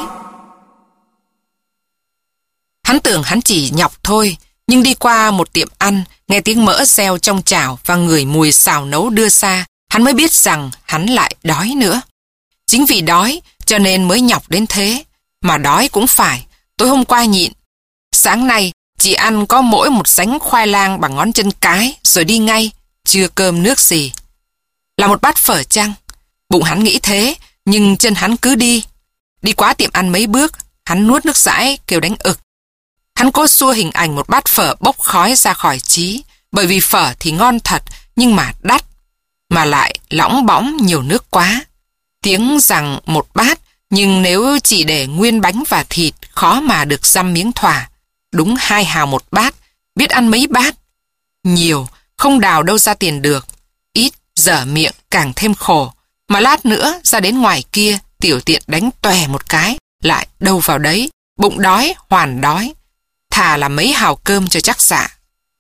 Hắn tưởng hắn chỉ nhọc thôi, nhưng đi qua một tiệm ăn, nghe tiếng mỡ reo trong chảo và ngửi mùi xào nấu đưa xa, hắn mới biết rằng hắn lại đói nữa. Chính vì đói cho nên mới nhọc đến thế, mà đói cũng phải, tối hôm qua nhịn. Sáng nay chỉ ăn có mỗi một sánh khoai lang bằng ngón chân cái rồi đi ngay, chưa cơm nước gì. Là một bát phở chăng? Bụng hắn nghĩ thế, nhưng chân hắn cứ đi. Đi quá tiệm ăn mấy bước, hắn nuốt nước dãi kêu đánh ực. Hắn cố xua hình ảnh một bát phở bốc khói ra khỏi trí, bởi vì phở thì ngon thật, nhưng mà đắt, mà lại lõng bõng nhiều nước quá. Tiếng rằng một bát, nhưng nếu chỉ để nguyên bánh và thịt, khó mà được dăm miếng thỏa. Đúng hai hào một bát, biết ăn mấy bát. Nhiều, không đào đâu ra tiền được. Ít, dở miệng càng thêm khổ. Mà lát nữa ra đến ngoài kia, tiểu tiện đánh tòe một cái, lại đâu vào đấy, bụng đói, hoàn đói. Thà là mấy hào cơm cho chắc dạ.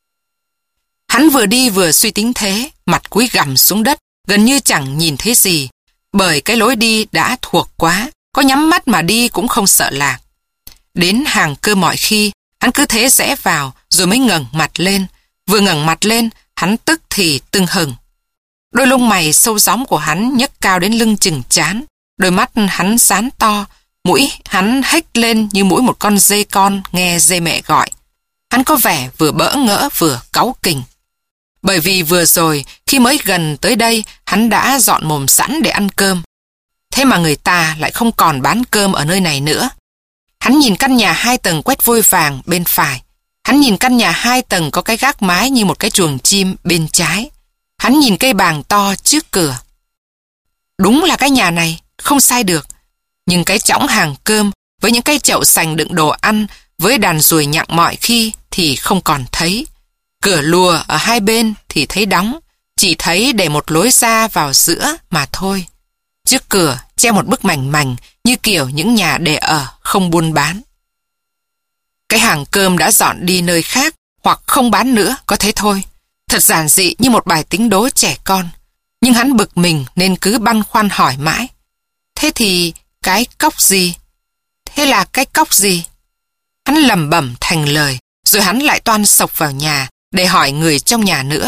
Hắn vừa đi vừa suy tính thế, mặt cúi gằm xuống đất, gần như chẳng nhìn thấy gì, bởi cái lối đi đã thuộc quá, có nhắm mắt mà đi cũng không sợ lạc. Đến hàng cơm mọi khi, hắn cứ thế rẽ vào rồi mới ngẩng mặt lên. Vừa ngẩng mặt lên, hắn tức thì tưng hừng. Đôi lông mày sâu gióm của hắn nhấc cao đến lưng chừng trán, đôi mắt hắn sáng to, mũi hắn hếch lên như mũi một con dê con nghe dê mẹ gọi. Hắn có vẻ vừa bỡ ngỡ vừa cáu kỉnh. Bởi vì vừa rồi, khi mới gần tới đây, hắn đã dọn mồm sẵn để ăn cơm. Thế mà người ta lại không còn bán cơm ở nơi này nữa. Hắn nhìn căn nhà hai tầng quét vôi vàng bên phải. Hắn nhìn căn nhà hai tầng có cái gác mái như một cái chuồng chim bên trái. Hắn nhìn cây bàng to trước cửa. Đúng là cái nhà này, không sai được. Nhưng cái chõng hàng cơm với những cái chậu sành đựng đồ ăn với đàn ruồi nhặng mọi khi thì không còn thấy. Cửa lùa ở hai bên thì thấy đóng, chỉ thấy để một lối ra vào giữa mà thôi. Trước cửa treo một bức mảnh mảnh như kiểu những nhà để ở không buôn bán. Cái hàng cơm đã dọn đi nơi khác hoặc không bán nữa, có thế thôi. Thật giản dị như một bài tính đố trẻ con. Nhưng hắn bực mình nên cứ băn khoăn hỏi mãi. Thế thì cái cốc gì? Thế là cái cốc gì? Hắn lẩm bẩm thành lời, rồi hắn lại toan xộc vào nhà để hỏi người trong nhà nữa.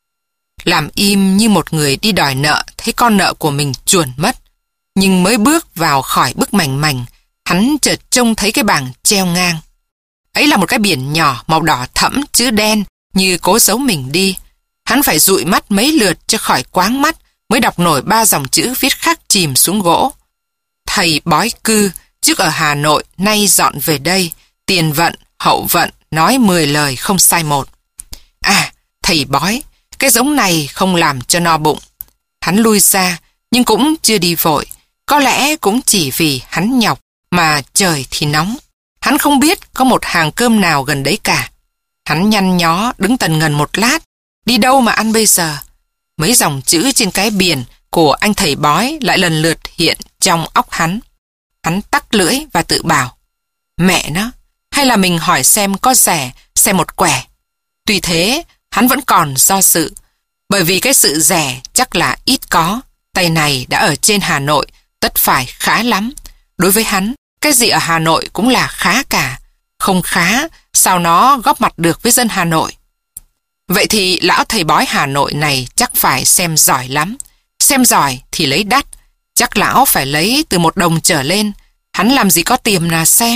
Làm im như một người đi đòi nợ thấy con nợ của mình chuồn mất. Nhưng mới bước vào khỏi bức mảnh mảnh, hắn chợt trông thấy cái bảng treo ngang. Ấy là một cái biển nhỏ màu đỏ thẫm chữ đen như cố giấu mình đi. Hắn phải dụi mắt mấy lượt cho khỏi quáng mắt mới đọc nổi ba dòng chữ viết khắc chìm xuống gỗ. Thầy bói cư, trước ở Hà Nội, nay dọn về đây, tiền vận, hậu vận, nói mười lời không sai một. À, thầy bói, cái giống này không làm cho no bụng. Hắn lui ra, nhưng cũng chưa đi vội. Có lẽ cũng chỉ vì hắn nhọc, mà trời thì nóng. Hắn không biết có một hàng cơm nào gần đấy cả. Hắn nhăn nhó đứng tần ngần một lát. Đi đâu mà ăn bây giờ? Mấy dòng chữ trên cái biển của anh thầy bói lại lần lượt hiện trong óc hắn. Hắn tắc lưỡi và tự bảo, mẹ nó, hay là mình hỏi xem có rẻ, xem một quẻ. Tuy thế, hắn vẫn còn do dự, bởi vì cái sự rẻ chắc là ít có. Tay này đã ở trên Hà Nội, tất phải khá lắm. Đối với hắn, cái gì ở Hà Nội cũng là khá cả. Không khá, sao nó góp mặt được với dân Hà Nội? Vậy thì lão thầy bói Hà Nội này chắc phải xem giỏi lắm. Xem giỏi thì lấy đắt. Chắc lão phải lấy từ một đồng trở lên. Hắn làm gì có tiền là xem.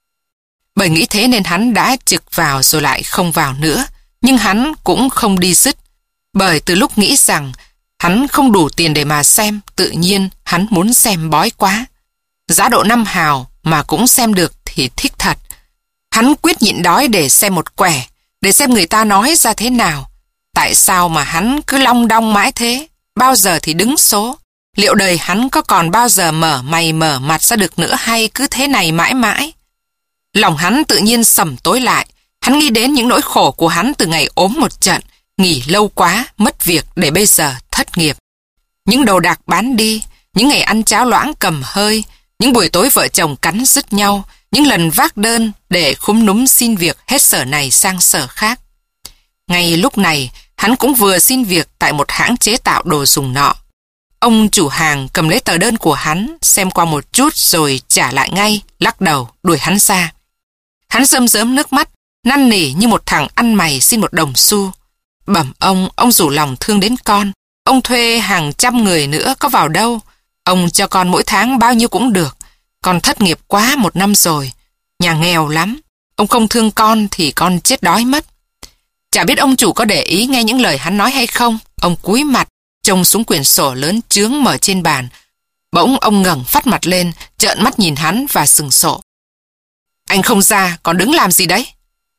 Bởi nghĩ thế nên hắn đã trực vào rồi lại không vào nữa. Nhưng hắn cũng không đi dứt. Bởi từ lúc nghĩ rằng hắn không đủ tiền để mà xem, tự nhiên hắn muốn xem bói quá. Giá độ năm hào mà cũng xem được thì thích thật. Hắn quyết nhịn đói để xem một quẻ, để xem người ta nói ra thế nào. Tại sao mà hắn cứ long đong mãi thế? Bao giờ thì đứng số? Liệu đời hắn có còn bao giờ mở mày mở mặt ra được nữa hay cứ thế này mãi mãi? Lòng hắn tự nhiên sầm tối lại. Hắn nghĩ đến những nỗi khổ của hắn từ ngày ốm một trận, nghỉ lâu quá, mất việc để bây giờ thất nghiệp. Những đồ đạc bán đi, những ngày ăn cháo loãng cầm hơi, những buổi tối vợ chồng cắn rứt nhau, những lần vác đơn để khúm núm xin việc hết sở này sang sở khác. Ngay lúc này, hắn cũng vừa xin việc tại một hãng chế tạo đồ dùng nọ. Ông chủ hàng cầm lấy tờ đơn của hắn, xem qua một chút rồi trả lại ngay, lắc đầu, đuổi hắn ra. Hắn rơm rớm nước mắt, năn nỉ như một thằng ăn mày xin một đồng xu. Bẩm ông, ông rủ lòng thương đến con. Ông thuê hàng trăm người nữa có vào đâu. Ông cho con mỗi tháng bao nhiêu cũng được. Con thất nghiệp quá một năm rồi. Nhà nghèo lắm. Ông không thương con thì con chết đói mất. Chả biết ông chủ có để ý nghe những lời hắn nói hay không. Ông cúi mặt, trông xuống quyển sổ lớn chướng mở trên bàn. Bỗng ông ngẩng phát mặt lên, trợn mắt nhìn hắn và sừng sộ. Anh không ra, còn đứng làm gì đấy?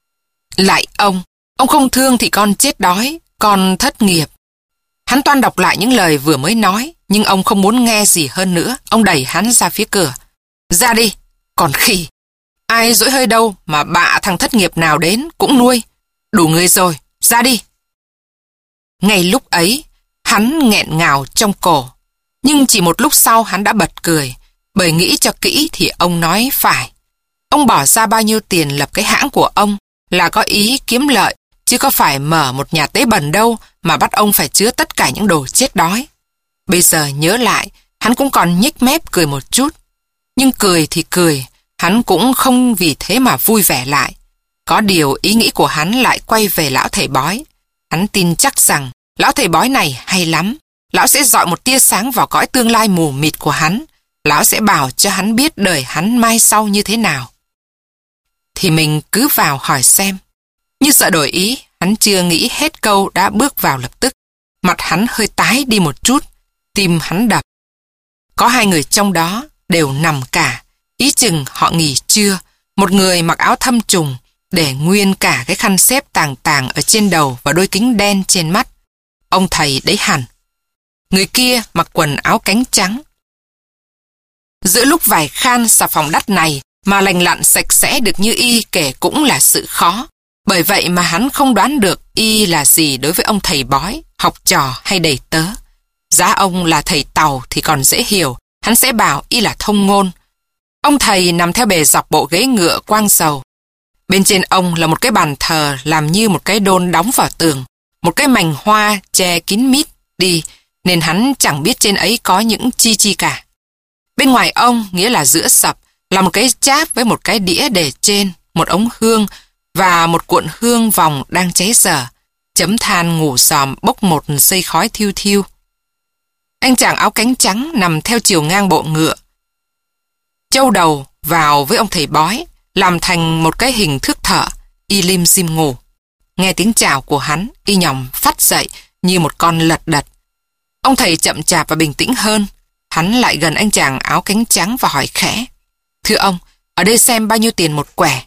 Lại ông, ông không thương thì con chết đói, con thất nghiệp. Hắn toan đọc lại những lời vừa mới nói, nhưng ông không muốn nghe gì hơn nữa. Ông đẩy hắn ra phía cửa. Ra đi, còn khỉ. Ai dỗi hơi đâu mà bạ thằng thất nghiệp nào đến cũng nuôi. Đủ người rồi, ra đi. Ngay lúc ấy, hắn nghẹn ngào trong cổ. Nhưng chỉ một lúc sau hắn đã bật cười. Bởi nghĩ cho kỹ thì ông nói phải. Ông bỏ ra bao nhiêu tiền lập cái hãng của ông là có ý kiếm lợi, chứ có phải mở một nhà tế bần đâu mà bắt ông phải chứa tất cả những đồ chết đói. Bây giờ nhớ lại, hắn cũng còn nhếch mép cười một chút. Nhưng cười thì cười, hắn cũng không vì thế mà vui vẻ lại. Có điều ý nghĩ của hắn lại quay về lão thầy bói. Hắn tin chắc rằng lão thầy bói này hay lắm. Lão sẽ dọi một tia sáng vào cõi tương lai mù mịt của hắn. Lão sẽ bảo cho hắn biết đời hắn mai sau như thế nào. Thì mình cứ vào hỏi xem. Như sợ đổi ý, hắn chưa nghĩ hết câu đã bước vào lập tức. Mặt hắn hơi tái đi một chút, tim hắn đập. Có hai người trong đó đều nằm cả, ý chừng họ nghỉ trưa. Một người mặc áo thâm trùng, để nguyên cả cái khăn xếp tàng tàng ở trên đầu và đôi kính đen trên mắt. Ông thầy đấy hẳn. Người kia mặc quần áo cánh trắng. Giữa lúc vài khan xà phòng đắt này mà lành lặn sạch sẽ được như y kể cũng là sự khó. Bởi vậy mà hắn không đoán được y là gì đối với ông thầy bói, học trò hay đầy tớ. Giá ông là thầy Tàu thì còn dễ hiểu, hắn sẽ bảo y là thông ngôn. Ông thầy nằm theo bề dọc bộ ghế ngựa quang dầu. Bên trên ông là một cái bàn thờ làm như một cái đôn đóng vào tường, một cái mành hoa che kín mít đi, nên hắn chẳng biết trên ấy có những chi chi cả. Bên ngoài ông, nghĩa là giữa sập, là một cái cháp với một cái đĩa để trên, một ống hương và một cuộn hương vòng đang cháy dở. Chấm than ngủ xòm bốc một dây khói thiêu thiêu. Anh chàng áo cánh trắng nằm theo chiều ngang bộ ngựa. Châu đầu vào với ông thầy bói, làm thành một cái hình thước thợ, y lim dim ngủ. Nghe tiếng chào của hắn, y nhòm phát dậy như một con lật đật. Ông thầy chậm chạp và bình tĩnh hơn. Hắn lại gần anh chàng áo cánh trắng và hỏi khẽ. Thưa ông, ở đây xem bao nhiêu tiền một quẻ?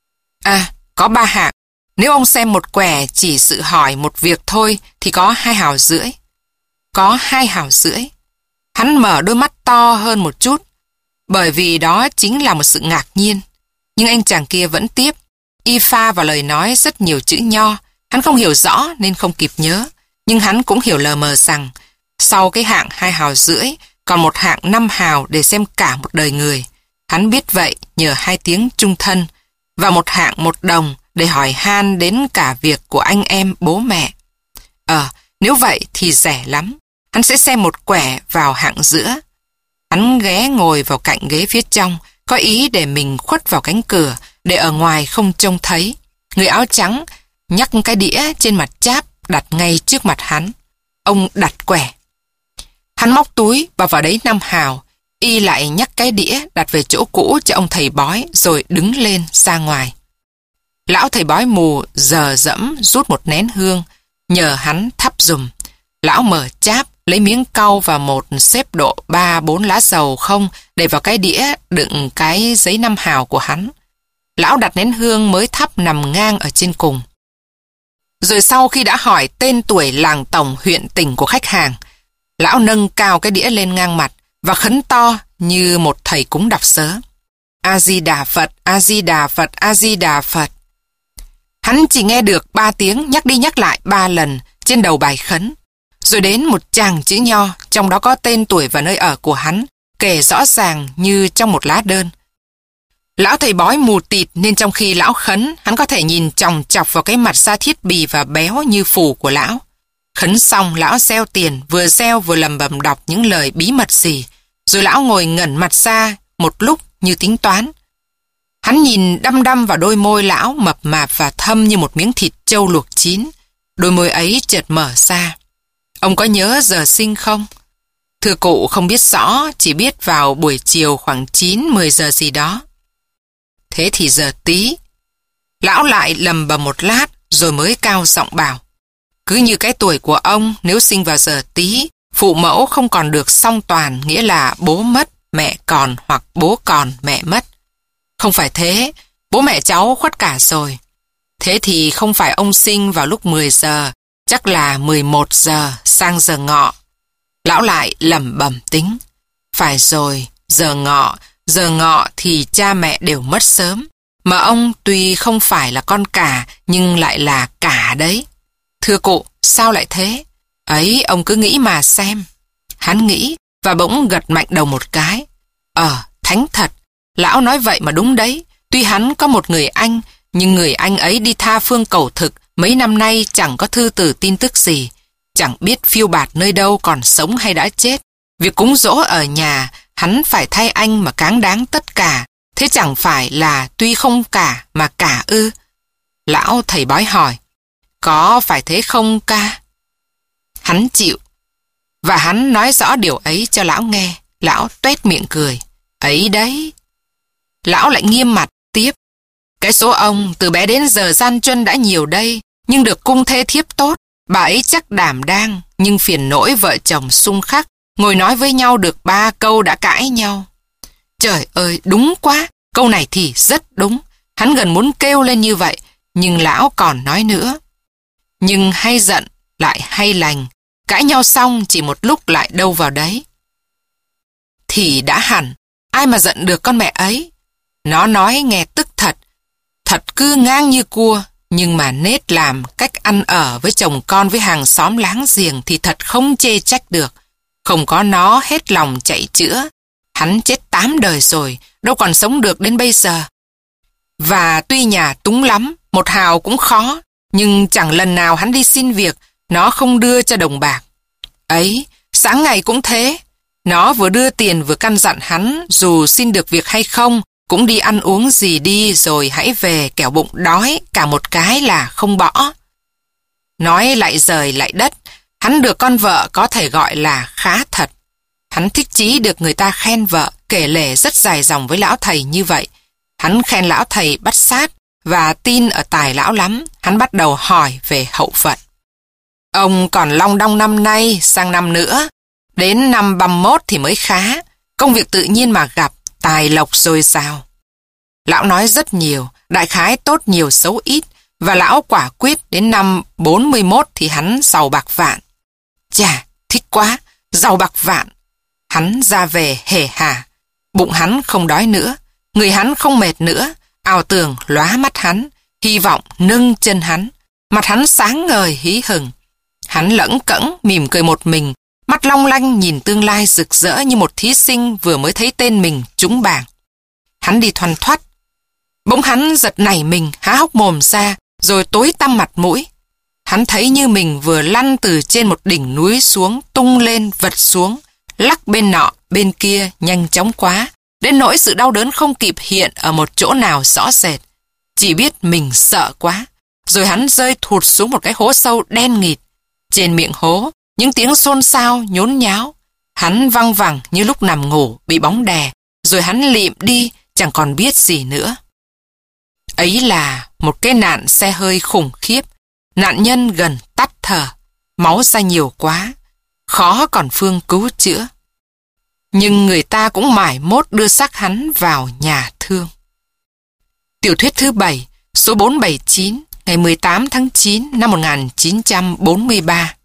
À, có ba hạng. Nếu ông xem một quẻ chỉ sự hỏi một việc thôi thì có hai hào rưỡi. Có hai hào rưỡi. Hắn mở đôi mắt to hơn một chút, bởi vì đó chính là một sự ngạc nhiên. Nhưng anh chàng kia vẫn tiếp. Y pha vào lời nói rất nhiều chữ nho. Hắn không hiểu rõ nên không kịp nhớ. Nhưng hắn cũng hiểu lờ mờ rằng sau cái hạng hai hào rưỡi còn một hạng năm hào để xem cả một đời người. Hắn biết vậy nhờ hai tiếng trung thân, và một hạng một đồng để hỏi han đến cả việc của anh em bố mẹ. Ờ, nếu vậy thì rẻ lắm. Hắn sẽ xem một quẻ vào hạng giữa. Hắn ghé ngồi vào cạnh ghế phía trong, có ý để mình khuất vào cánh cửa, để ở ngoài không trông thấy. Người áo trắng nhắc cái đĩa trên mặt cháp đặt ngay trước mặt hắn. Ông đặt quẻ. Hắn móc túi và vào đấy năm hào. Y lại nhắc cái đĩa đặt về chỗ cũ cho ông thầy bói, rồi đứng lên ra ngoài. Lão thầy bói mù giờ dẫm rút một nén hương, nhờ hắn thắp dùm. Lão mở cháp, lấy miếng cau và một xếp độ ba bốn lá dầu không để vào cái đĩa đựng cái giấy năm hào của hắn. Lão đặt nén hương mới thắp nằm ngang ở trên cùng. Rồi sau khi đã hỏi tên tuổi làng tổng huyện tỉnh của khách hàng, lão nâng cao cái đĩa lên ngang mặt và khấn to như một thầy cúng đọc sớ. A-di-đà Phật, A-di-đà Phật, A-di-đà Phật. Hắn chỉ nghe được ba tiếng nhắc đi nhắc lại ba lần trên đầu bài khấn. Rồi đến một tràng chữ nho, trong đó có tên tuổi và nơi ở của hắn, kể rõ ràng như trong một lá đơn. Lão thầy bói mù tịt nên trong khi lão khấn, hắn có thể nhìn chòng chọc vào cái mặt da thiết bì và béo như phù của lão. Khấn xong, lão gieo tiền, vừa gieo vừa lầm bầm đọc những lời bí mật gì. Rồi lão ngồi ngẩn mặt ra một lúc như tính toán. Hắn nhìn đăm đăm vào đôi môi lão mập mạp và thâm như một miếng thịt trâu luộc chín. Đôi môi ấy chợt mở ra. Ông có nhớ giờ sinh không? Thưa cụ không biết rõ, chỉ biết vào buổi chiều khoảng chín mười giờ gì đó. Thế thì giờ tí. Lão lại lầm bầm một lát rồi mới cao giọng bảo. Cứ như cái tuổi của ông, nếu sinh vào giờ tí, phụ mẫu không còn được song toàn, nghĩa là bố mất, mẹ còn hoặc bố còn, mẹ mất. Không phải thế, bố mẹ cháu khuất cả rồi. Thế thì không phải ông sinh vào lúc mười giờ, chắc là mười một giờ sang giờ ngọ. Lão lại lẩm bẩm tính. Phải rồi, giờ ngọ, giờ ngọ thì cha mẹ đều mất sớm. Mà ông tuy không phải là con cả, nhưng lại là cả đấy. Thưa cụ, sao lại thế? Ấy, ông cứ nghĩ mà xem. Hắn nghĩ và bỗng gật mạnh đầu một cái. Ờ, thánh thật, lão nói vậy mà đúng đấy. Tuy hắn có một người anh, nhưng người anh ấy đi tha phương cầu thực, mấy năm nay chẳng có thư từ tin tức gì. Chẳng biết phiêu bạt nơi đâu, còn sống hay đã chết. Việc cúng dỗ ở nhà, hắn phải thay anh mà cáng đáng tất cả. Thế chẳng phải là tuy không cả mà cả ư? Lão thầy bói hỏi, có phải thế không ca? Hắn chịu. Và hắn nói rõ điều ấy cho lão nghe. Lão tuét miệng cười. Ấy đấy. Lão lại nghiêm mặt tiếp. Cái số ông từ bé đến giờ gian truân đã nhiều đây, nhưng được cung thê thiếp tốt. Bà ấy chắc đảm đang, nhưng phiền nỗi vợ chồng xung khắc, ngồi nói với nhau được ba câu đã cãi nhau. Trời ơi, đúng quá, câu này thì rất đúng. Hắn gần muốn kêu lên như vậy, nhưng lão còn nói nữa. Nhưng hay giận, lại hay lành, cãi nhau xong chỉ một lúc lại đâu vào đấy. Thì đã hẳn, ai mà giận được con mẹ ấy. Nó nói nghe tức thật, thật cứ ngang như cua, nhưng mà nết làm, cách ăn ở với chồng con với hàng xóm láng giềng thì thật không chê trách được. Không có nó hết lòng chạy chữa. Hắn chết tám đời rồi, đâu còn sống được đến bây giờ. Và tuy nhà túng lắm, một hào cũng khó, nhưng chẳng lần nào hắn đi xin việc, nó không đưa cho đồng bạc. Ấy, sáng ngày cũng thế. Nó vừa đưa tiền vừa căn dặn hắn, dù xin được việc hay không, cũng đi ăn uống gì đi rồi hãy về, kẻo bụng đói, cả một cái là không bỏ. Nói lại rời lại đất, hắn được con vợ có thể gọi là khá thật. Hắn thích chí được người ta khen vợ, kể lể rất dài dòng với lão thầy như vậy. Hắn khen lão thầy bắt sát và tin ở tài lão lắm. Hắn bắt đầu hỏi về hậu vận. Ông còn long đong năm nay, sang năm nữa. Đến năm ba mươi mốt thì mới khá. Công việc tự nhiên mà gặp, tài lộc dồi dào. Lão nói rất nhiều, đại khái tốt nhiều xấu ít. Và lão quả quyết đến năm bốn mươi mốt thì hắn giàu bạc vạn. Chà, thích quá, giàu bạc vạn. Hắn ra về hề hà. Bụng hắn không đói nữa, người hắn không mệt nữa. Ảo tưởng lóa mắt hắn, hy vọng nâng chân hắn. Mặt hắn sáng ngời hí hửng. Hắn lẫng cẫng mỉm cười một mình, mắt long lanh nhìn tương lai rực rỡ như một thí sinh vừa mới thấy tên mình trúng bảng. Hắn đi thoăn thoắt. Bỗng hắn giật nảy mình, há hốc mồm ra, rồi tối tăm mặt mũi. Hắn thấy như mình vừa lăn từ trên một đỉnh núi xuống, tung lên, vật xuống, lắc bên nọ, bên kia, nhanh chóng quá, đến nỗi sự đau đớn không kịp hiện ở một chỗ nào rõ rệt. Chỉ biết mình sợ quá. Rồi hắn rơi thụt xuống một cái hố sâu đen nghịt. Trên miệng hố, những tiếng xôn xao, nhốn nháo. Hắn văng vẳng như lúc nằm ngủ, bị bóng đè. Rồi hắn lịm đi, chẳng còn biết gì nữa. Ấy là một cái nạn xe hơi khủng khiếp. Nạn nhân gần tắt thở, máu ra nhiều quá, khó còn phương cứu chữa. Nhưng người ta cũng mải mốt đưa xác hắn vào nhà thương. Tiểu thuyết thứ bảy, số bốn trăm bảy mươi chín, ngày mười tám tháng chín năm một nghìn chín trăm bốn mươi ba.